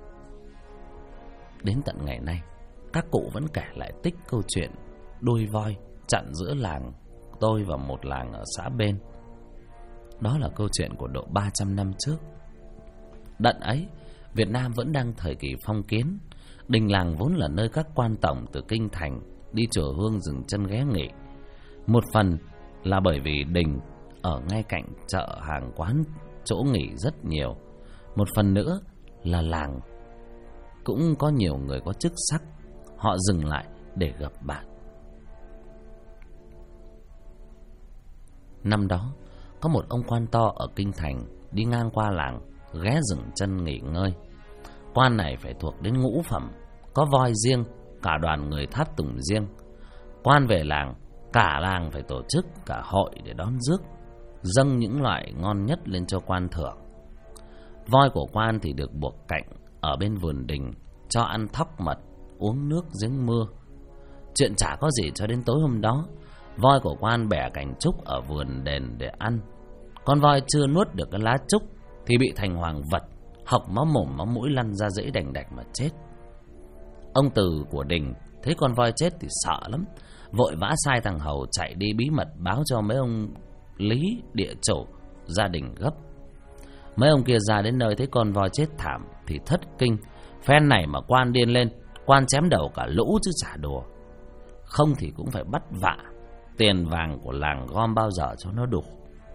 Đến tận ngày nay, các cụ vẫn kể lại tích câu chuyện đuôi voi chặn giữa làng tôi và một làng ở xã bên. Đó là câu chuyện của độ 300 năm trước. Đận ấy, Việt Nam vẫn đang thời kỳ phong kiến. Đình làng vốn là nơi các quan tổng từ kinh thành đi chùa hương dừng chân ghé nghỉ. Một phần là bởi vì đình ở ngay cạnh chợ hàng quán, chỗ nghỉ rất nhiều. Một phần nữa là làng cũng có nhiều người có chức sắc, họ dừng lại để gặp bạn. Năm đó, có một ông quan to ở kinh thành đi ngang qua làng, ghé dừng chân nghỉ ngơi. Quan này phải thuộc đến ngũ phẩm, có voi riêng, cả đoàn người tháp tùng riêng. Quan về làng, cả làng phải tổ chức cả hội để đón rước, dâng những loại ngon nhất lên cho quan thưởng. Voi của quan thì được buộc cạnh ở bên vườn đình, cho ăn thóc mật, uống nước giếng mưa. Chuyện chả có gì cho đến tối hôm đó, voi của quan bẻ cành trúc ở vườn đền để ăn. Con voi chưa nuốt được cái lá trúc thì bị thành hoàng vật, hộc máu mồm máu mũi lăn ra rẫy đành đạch mà chết. Ông Từ của đình thấy con voi chết thì sợ lắm, vội vã sai thằng Hầu chạy đi bí mật báo cho mấy ông Lý địa chủ gia đình gấp. Mấy ông kia ra đến nơi thấy con voi chết thảm thì thất kinh. Phen này mà quan điên lên, quan chém đầu cả lũ chứ chả đùa. Không thì cũng phải bắt vạ, tiền vàng của làng gom bao giờ cho nó đủ.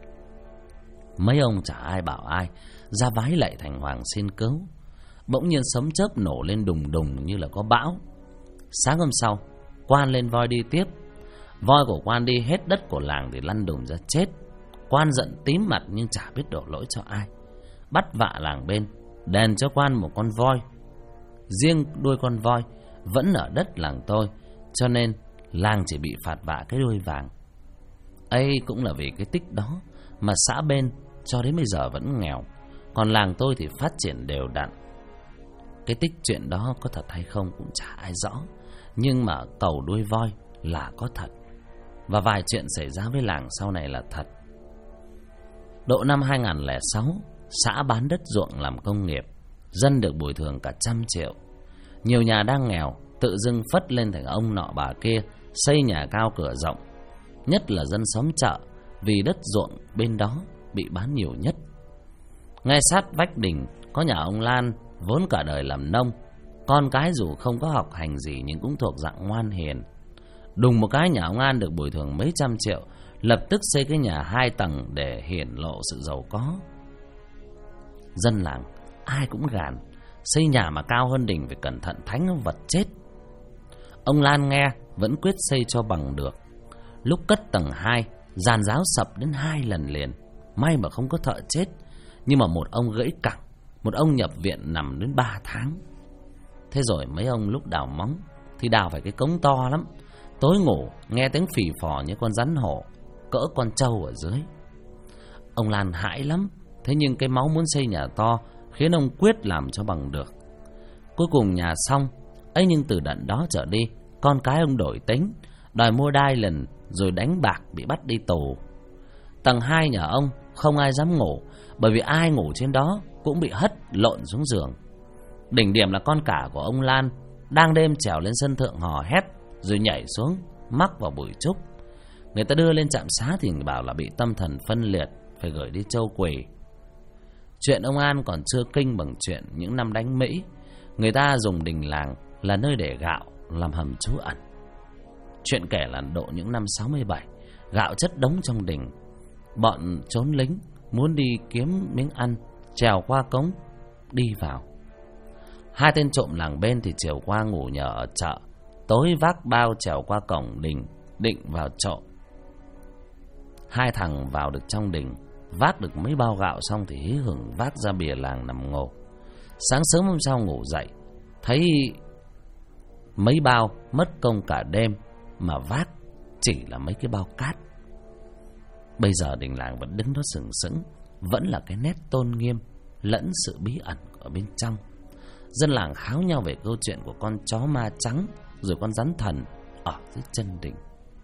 Mấy ông chả ai bảo ai, ra vái lạy thành hoàng xin cứu. Bỗng nhiên sấm chớp nổ lên đùng đùng như là có bão. Sáng hôm sau, quan lên voi đi tiếp. Voi của quan đi hết đất của làng thì lăn đùng ra chết. Quan giận tím mặt nhưng chả biết đổ lỗi cho ai. Bắt vạ làng bên, đền cho quan một con voi. Riêng đuôi con voi vẫn ở đất làng tôi, cho nên làng chỉ bị phạt vạ cái đuôi vàng. Ấy cũng là vì cái tích đó mà xã bên cho đến bây giờ vẫn nghèo, còn làng tôi thì phát triển đều đặn. Cái tích chuyện đó có thật hay không cũng chả ai rõ, nhưng mà cầu đuôi voi là có thật. Và vài chuyện xảy ra với làng sau này là thật. Độ năm 2006, xã bán đất ruộng làm công nghiệp, dân được bồi thường cả 100 triệu. Nhiều nhà đang nghèo tự dưng phất lên thành ông nọ bà kia, xây nhà cao cửa rộng. Nhất là dân xóm chợ, vì đất ruộng bên đó bị bán nhiều nhất. Ngay sát vách đình có nhà ông Lan, vốn cả đời làm nông. Con cái dù không có học hành gì nhưng cũng thuộc dạng ngoan hiền. Đùng một cái nhà ông An được bồi thường mấy trăm triệu, lập tức xây cái nhà 2 tầng để hiển lộ sự giàu có. Dân làng ai cũng gàn, xây nhà mà cao hơn đỉnh phải cẩn thận thánh vật chết. Ông Lan nghe vẫn quyết xây cho bằng được. Lúc cất tầng 2, giàn giáo sập đến 2 lần liền. May mà không có thợ chết, nhưng mà một ông gãy cẳng, một ông nhập viện nằm đến 3 tháng. Thế rồi mấy ông lúc đào móng thì đào phải cái cống to lắm. Tối ngủ nghe tiếng phì phò như con rắn hổ, cỡ con trâu ở dưới. Ông Lan hãi lắm, thế nhưng cái máu muốn xây nhà to khiến ông quyết làm cho bằng được. Cuối cùng nhà xong, ấy nhưng từ đợt đó trở đi, con cái ông đổi tính, đòi mua đai lần rồi đánh bạc bị bắt đi tù. Tầng 2 nhà ông không ai dám ngủ, bởi vì ai ngủ trên đó cũng bị hất lộn xuống giường. Đỉnh điểm là con cả của ông Lan đang đêm trèo lên sân thượng hò hét rồi nhảy xuống mắc vào bụi trúc. Người ta đưa lên trạm xá thì bảo là bị tâm thần phân liệt, phải gửi đi Châu Quỳ. Chuyện ông An còn chưa kinh bằng chuyện những năm đánh Mỹ. Người ta dùng đình làng là nơi để gạo, làm hầm trú ẩn. Chuyện kể là độ những năm 67, gạo chất đống trong đình. Bọn trốn lính muốn đi kiếm miếng ăn, trèo qua cống đi vào. 2 tên trộm làng bên thì chiều qua ngủ nhờ ở chợ, tối vác bao trèo qua cổng đình định vào trộm. 2 thằng vào được trong đình, vác được mấy bao gạo xong thì hí hửng vác ra bìa làng nằm ngủ. Sáng sớm hôm sau ngủ dậy, thấy mấy bao mất công cả đêm mà vác chỉ là mấy cái bao cát. Bây giờ đình làng vẫn đứng đó sừng sững, vẫn là cái nét tôn nghiêm lẫn sự bí ẩn ở bên trong. Dân làng kháo nhau về câu chuyện của con chó ma trắng rồi con rắn thần ở dưới chân đình.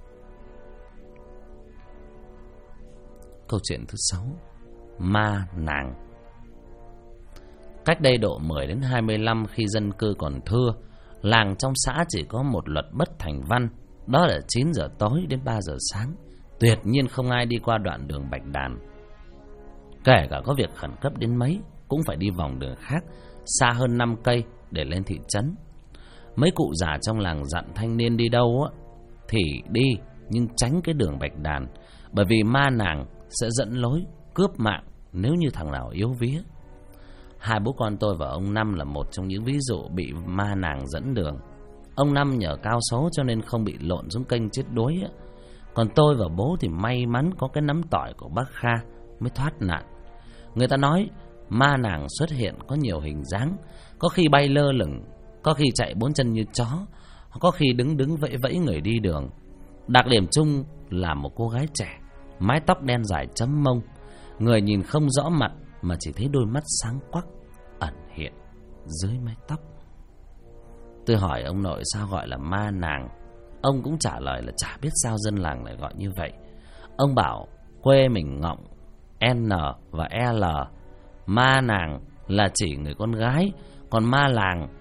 Câu chuyện thứ 6, ma nàng. Cách đây độ 10 đến 25, khi dân cư còn thưa, làng trong xã chỉ có một luật bất thành văn, đó là 9 giờ tối đến 3 giờ sáng tuyệt nhiên không ai đi qua đoạn đường Bạch Đàn. Kể cả có việc khẩn cấp đến mấy cũng phải đi vòng đường khác, xa hơn 5 cây để lên thị trấn. Mấy cụ già trong làng dặn thanh niên đi đâu á thì đi, nhưng tránh cái đường Bạch Đàn, bởi vì ma nàng sẽ dẫn lối cướp mạng nếu như thằng nào yếu vía. 2 bố con tôi và ông Năm là một trong những ví dụ bị ma nàng dẫn đường. Ông Năm nhờ cao số cho nên không bị lộn xuống kênh chết đuối á. Còn tôi và bố thì may mắn có cái nắm tỏi của bác Kha mới thoát nạn. Người ta nói ma nàng xuất hiện có nhiều hình dáng, có khi bay lơ lửng, có khi chạy 4 chân như chó, có khi đứng vẫy vẫy người đi đường. Đặc điểm chung là một cô gái trẻ, mái tóc đen dài chấm mông, người nhìn không rõ mặt mà chỉ thấy đôi mắt sáng quắc ẩn hiện dưới mái tóc. Tôi hỏi ông nội sao gọi là ma nàng, ông cũng trả lời là chả biết sao dân làng lại gọi như vậy. Ông bảo quê mình Ngọng, N và L, ma nàng là chỉ người con gái, còn ma làng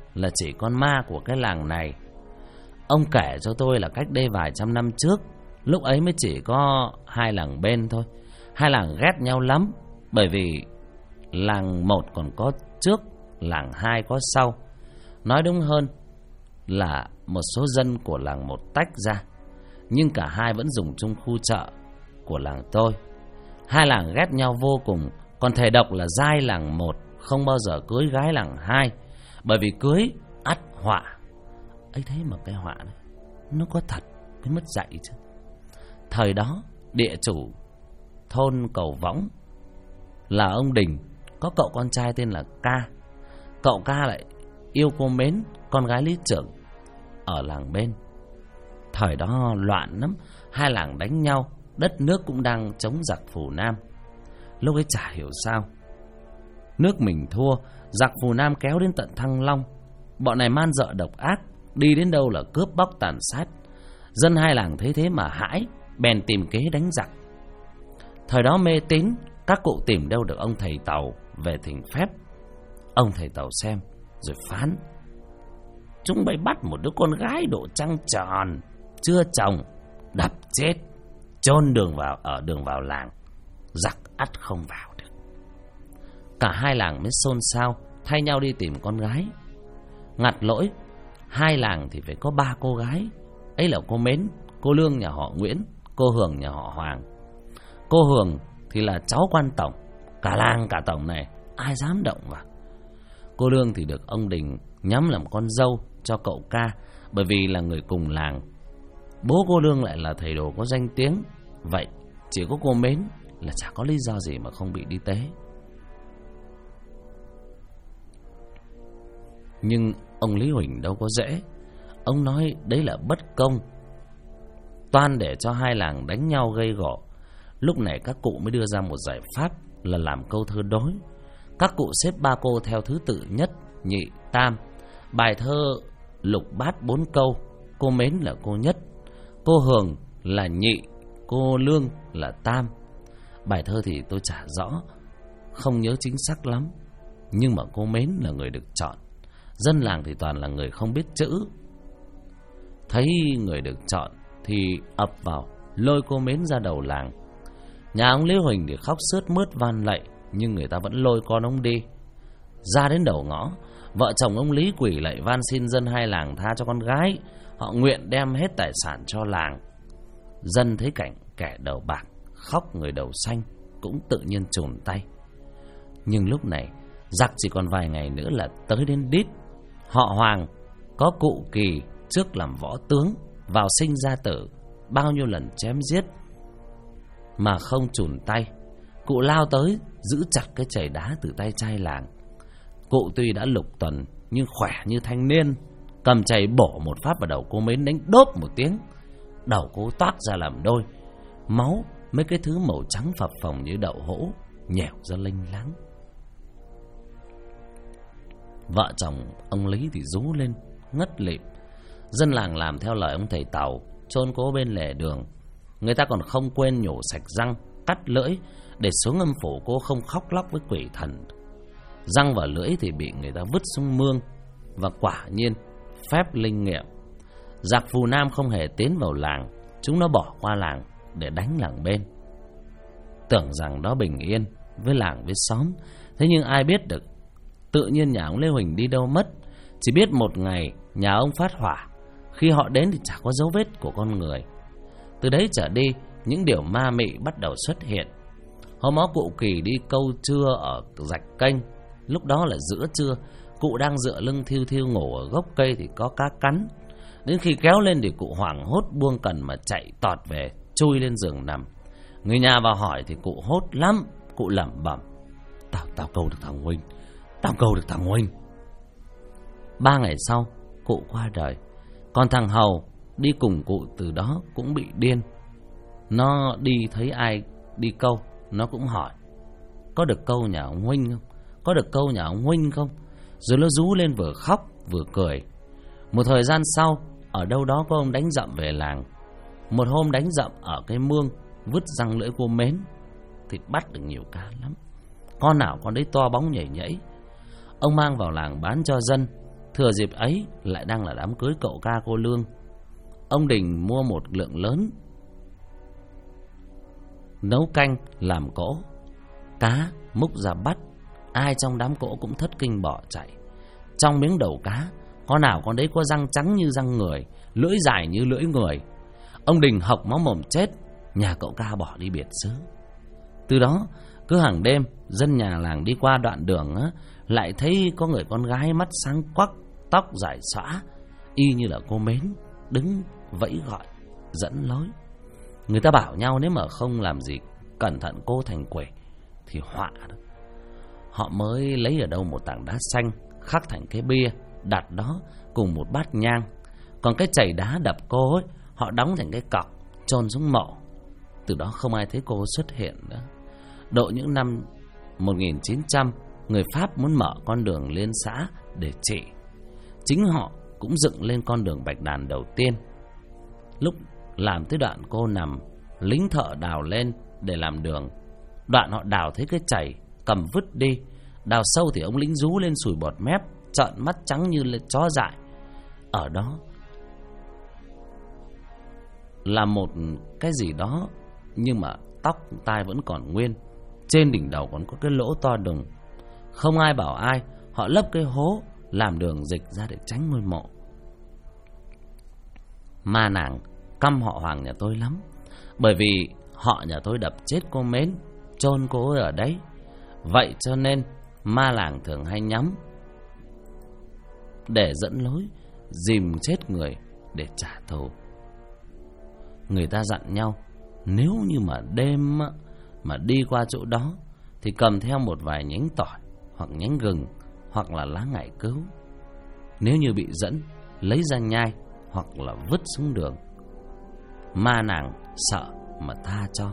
là chỉ con ma của cái làng này. Ông kể cho tôi là cách đây vài trăm năm trước, lúc ấy mới chỉ có hai làng bên thôi. Hai làng ghét nhau lắm, bởi vì làng một còn có trước, làng hai có sau. Nói đúng hơn là một số dân của làng một tách ra, nhưng cả hai vẫn dùng chung khu chợ của làng tôi. Hai làng ghét nhau vô cùng, còn thề độc là giai làng một không bao giờ cưới gái làng hai, bởi vì cưới ắt họa. Ấy thế mà cái họa này nó có thật mới mất dạy chứ. Thời đó địa chủ thôn Cầu Võng là ông Đình, có cậu con trai tên là Ca. Cậu Ca lại yêu cô Mến, con gái lý trưởng ở làng bên. Thời đó loạn lắm, hai làng đánh nhau, đất nước cũng đang chống giặc Phù Nam. Lúc ấy chả hiểu sao nước mình thua, giặc Phù Nam kéo đến tận Thăng Long. Bọn này man dợ độc ác, đi đến đâu là cướp bóc tàn sát. Dân hai làng thấy thế mà hãi, bèn tìm kế đánh giặc. Thời đó mê tín, các cụ tìm đâu được ông thầy Tàu về thỉnh phép. Ông thầy Tàu xem rồi phán: chúng bay bắt một đứa con gái độ trăng tròn chưa chồng, đập chết, chôn đường vào làng, giặc ắt không vào được. Cả hai làng mới xôn xao, thay nhau đi tìm con gái. Ngặt lỗi, hai làng thì phải có 3 cô gái. Ấy là cô Mến, cô Lương nhà họ Nguyễn, cô Hường nhà họ Hoàng. Cô Hường thì là cháu quan tổng, cả làng cả tổng này ai dám động vào. Cô Lương thì được ông Đình nhắm làm con dâu cho cậu Ca, bởi vì là người cùng làng. Bố cô Lương lại là thầy đồ có danh tiếng. Vậy chỉ có cô Mến là chả có lý do gì mà không bị đi tế. Nhưng ông Lý Huỳnh đâu có dễ. Ông nói đấy là bất công, toan để cho hai làng đánh nhau gây gổ. Lúc này các cụ mới đưa ra một giải pháp là làm câu thơ đối. Các cụ xếp 3 cô theo thứ tự nhất, nhị, tam. Bài thơ lục bát 4 câu. Cô Mến là cô nhất, cô Hường là nhị, cô Lương là tam. Bài thơ thì tôi chả rõ, không nhớ chính xác lắm, nhưng mà cô Mến là người được chọn. Dân làng thì toàn là người không biết chữ. Thấy người được chọn thì ập vào lôi cô Mến ra đầu làng. Nhà ông Lý Huỳnh thì khóc sướt mướt van lạy, nhưng người ta vẫn lôi con ông đi. Ra đến đầu ngõ, vợ chồng ông Lý quỳ lạy van xin dân hai làng tha cho con gái. Họ nguyện đem hết tài sản cho làng. Dân thấy cảnh kẻ đầu bạc khóc người đầu xanh cũng tự nhiên chùn tay. Nhưng lúc này giặc chỉ còn vài ngày nữa là tới đến đít. Họ Hoàng có cụ Kỳ trước làm võ tướng, vào sinh ra tử, bao nhiêu lần chém giết mà không chùn tay. Cụ lao tới giữ chặt cái chày đá từ tay trai làng. Cụ tuy đã lục tuần nhưng khỏe như thanh niên, cầm chày bổ một phát vào đầu cô Mến, đánh đốp một tiếng. Đầu cô toát ra làm đôi, máu mấy cái thứ màu trắng phập phồng như đậu hũ nhèo ra lênh láng. Vợ chồng ông Lý thì rú lên ngất lịm. Dân làng làm theo lời ông thầy Tàu, chôn cố bên lề đường. Người ta còn không quên nhổ sạch răng, cắt lưỡi để xuống âm phủ cô không khóc lóc với quỷ thần. Răng và lưỡi thì bị người ta vứt xuống mương. Và quả nhiên phép linh nghiệm, giặc Phù Nam không hề tiến vào làng. Chúng nó bỏ qua làng để đánh làng bên, tưởng rằng đó bình yên với làng với xóm. Thế nhưng ai biết được, tự nhiên nhà ông Lê Huỳnh đi đâu mất. Chỉ biết một ngày nhà ông phát hỏa. Khi họ đến thì chả có dấu vết của con người. Từ đấy trở đi, những điều ma mị bắt đầu xuất hiện. Hôm đó cụ Kỳ đi câu trưa ở rạch kênh. Lúc đó là giữa trưa, cụ đang dựa lưng thiêu thiêu ngủ ở gốc cây thì có cá cắn. Đến khi kéo lên thì cụ hoảng hốt buông cần mà chạy tọt về, chui lên giường nằm. Người nhà vào hỏi thì cụ hốt lắm. Cụ lẩm bẩm: Tao câu được thằng Huynh, tao câu được thằng Huynh. 3 ngày sau cụ qua đời. Còn thằng Hầu đi cùng cụ từ đó cũng bị điên. Nó đi thấy ai đi câu, nó cũng hỏi: có được câu nhà ông Huynh không? Có được câu nhà ông Huynh không? Rồi nó rú lên vừa khóc vừa cười. Một thời gian sau, ở đâu đó có ông đánh dậm về làng. Một hôm đánh dậm ở cái mương, vứt răng lưỡi cô Mến thì bắt được nhiều cá lắm. Con nào con đấy to bóng nhảy nhảy. Ông mang vào làng bán cho dân. Thừa dịp ấy lại đang là đám cưới cậu ca cô Lương. Ông Đình mua một lượng lớn nấu canh làm cỗ. Cá múc ra bắt, ai trong đám cỗ cũng thất kinh bỏ chạy. Trong miếng đầu cá, con nào con đấy có răng trắng như răng người, lưỡi dài như lưỡi người. Ông Đình hộc máu mồm chết, nhà cậu ca bỏ đi biệt xứ. Từ đó cứ hàng đêm dân nhà làng đi qua đoạn đường á, lại thấy có người con gái mắt sáng quắc, tóc dài xõa, y như là cô Mến, đứng vẫy gọi dẫn lối. Người ta bảo nhau nếu mà không làm gì cẩn thận cô thành quỷ thì họa đó. Họ mới lấy ở đâu một tảng đá xanh khắc thành cái bia, đặt đó cùng một bát nhang. Còn cái chày đá đập cô ấy, họ đóng thành cái cọc chôn xuống mộ. Từ đó không ai thấy cô xuất hiện nữa. Độ những năm 1900, người Pháp muốn mở con đường liên xã để trị. Chính họ cũng dựng lên con đường Bạch Đàn đầu tiên. Lúc làm tới đoạn cô nằm, lính thợ đào lên để làm đường. Đoạn họ đào thấy cái chày, cầm vứt đi. Đào sâu thì ông lính rú lên sùi bọt mép, trợn mắt trắng như là chó dại. Ở đó là một cái gì đó, nhưng mà tóc tai vẫn còn nguyên. Trên đỉnh đầu còn có cái lỗ to đùng. Không ai bảo ai, họ lấp cái hố làm đường dịch ra để tránh ngôi mộ. Ma nàng căm họ Hoàng nhà tôi lắm, bởi vì họ nhà tôi đập chết cô Mến, chôn cô ở đấy. Vậy cho nên ma làng thường hay nhắm để dẫn lối, dìm chết người để trả thù. Người ta dặn nhau, nếu như mà đêm mà đi qua chỗ đó thì cầm theo một vài nhánh tỏi hoặc nhánh gừng hoặc là lá ngải cứu. Nếu như bị dẫn, lấy ra nhai hoặc là vứt xuống đường. Ma nàng sợ mà tha cho.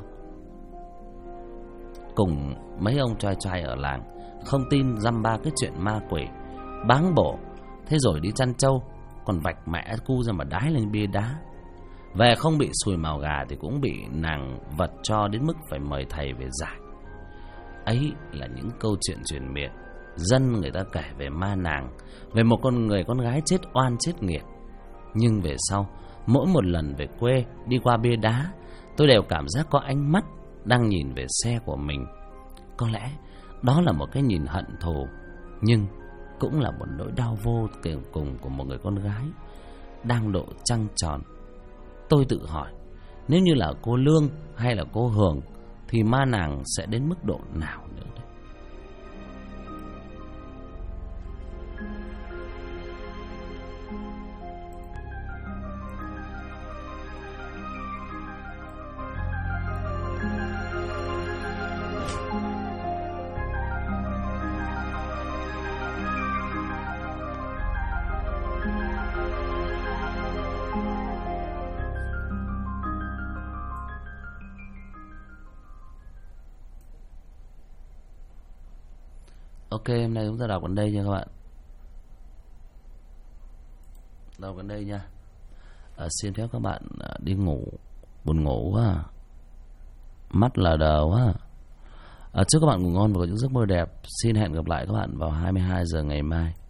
Cùng mấy ông choai choai ở làng không tin dăm ba cái chuyện ma quỷ, báng bổ. Thế rồi đi chăn trâu, còn vạch mẹ cu ra mà đái lên bia đá. Về không bị sùi màu gà thì cũng bị nàng vật cho đến mức phải mời thầy về giải. Ấy là những câu chuyện truyền miệng. Dân người ta kể về ma nàng, về một con người con gái chết oan chết nghiệt. Nhưng về sau, mỗi một lần về quê đi qua bia đá, tôi đều cảm giác có ánh mắt đang nhìn về xe của mình. Có lẽ đó là một cái nhìn hận thù, nhưng cũng là một nỗi đau vô cùng của một người con gái đang độ trăng tròn. Tôi tự hỏi, nếu như là cô Lương hay là cô Hường thì ma nàng sẽ đến mức độ nào nữa đấy. Ok, hôm nay chúng ta đọc đến đây nha các bạn. Đọc đến đây nha. Xin phép các bạn đi ngủ. Buồn ngủ quá, mắt lờ đờ quá. Chúc các bạn ngủ ngon và có những giấc mơ đẹp. Xin hẹn gặp lại các bạn vào 22 giờ ngày mai.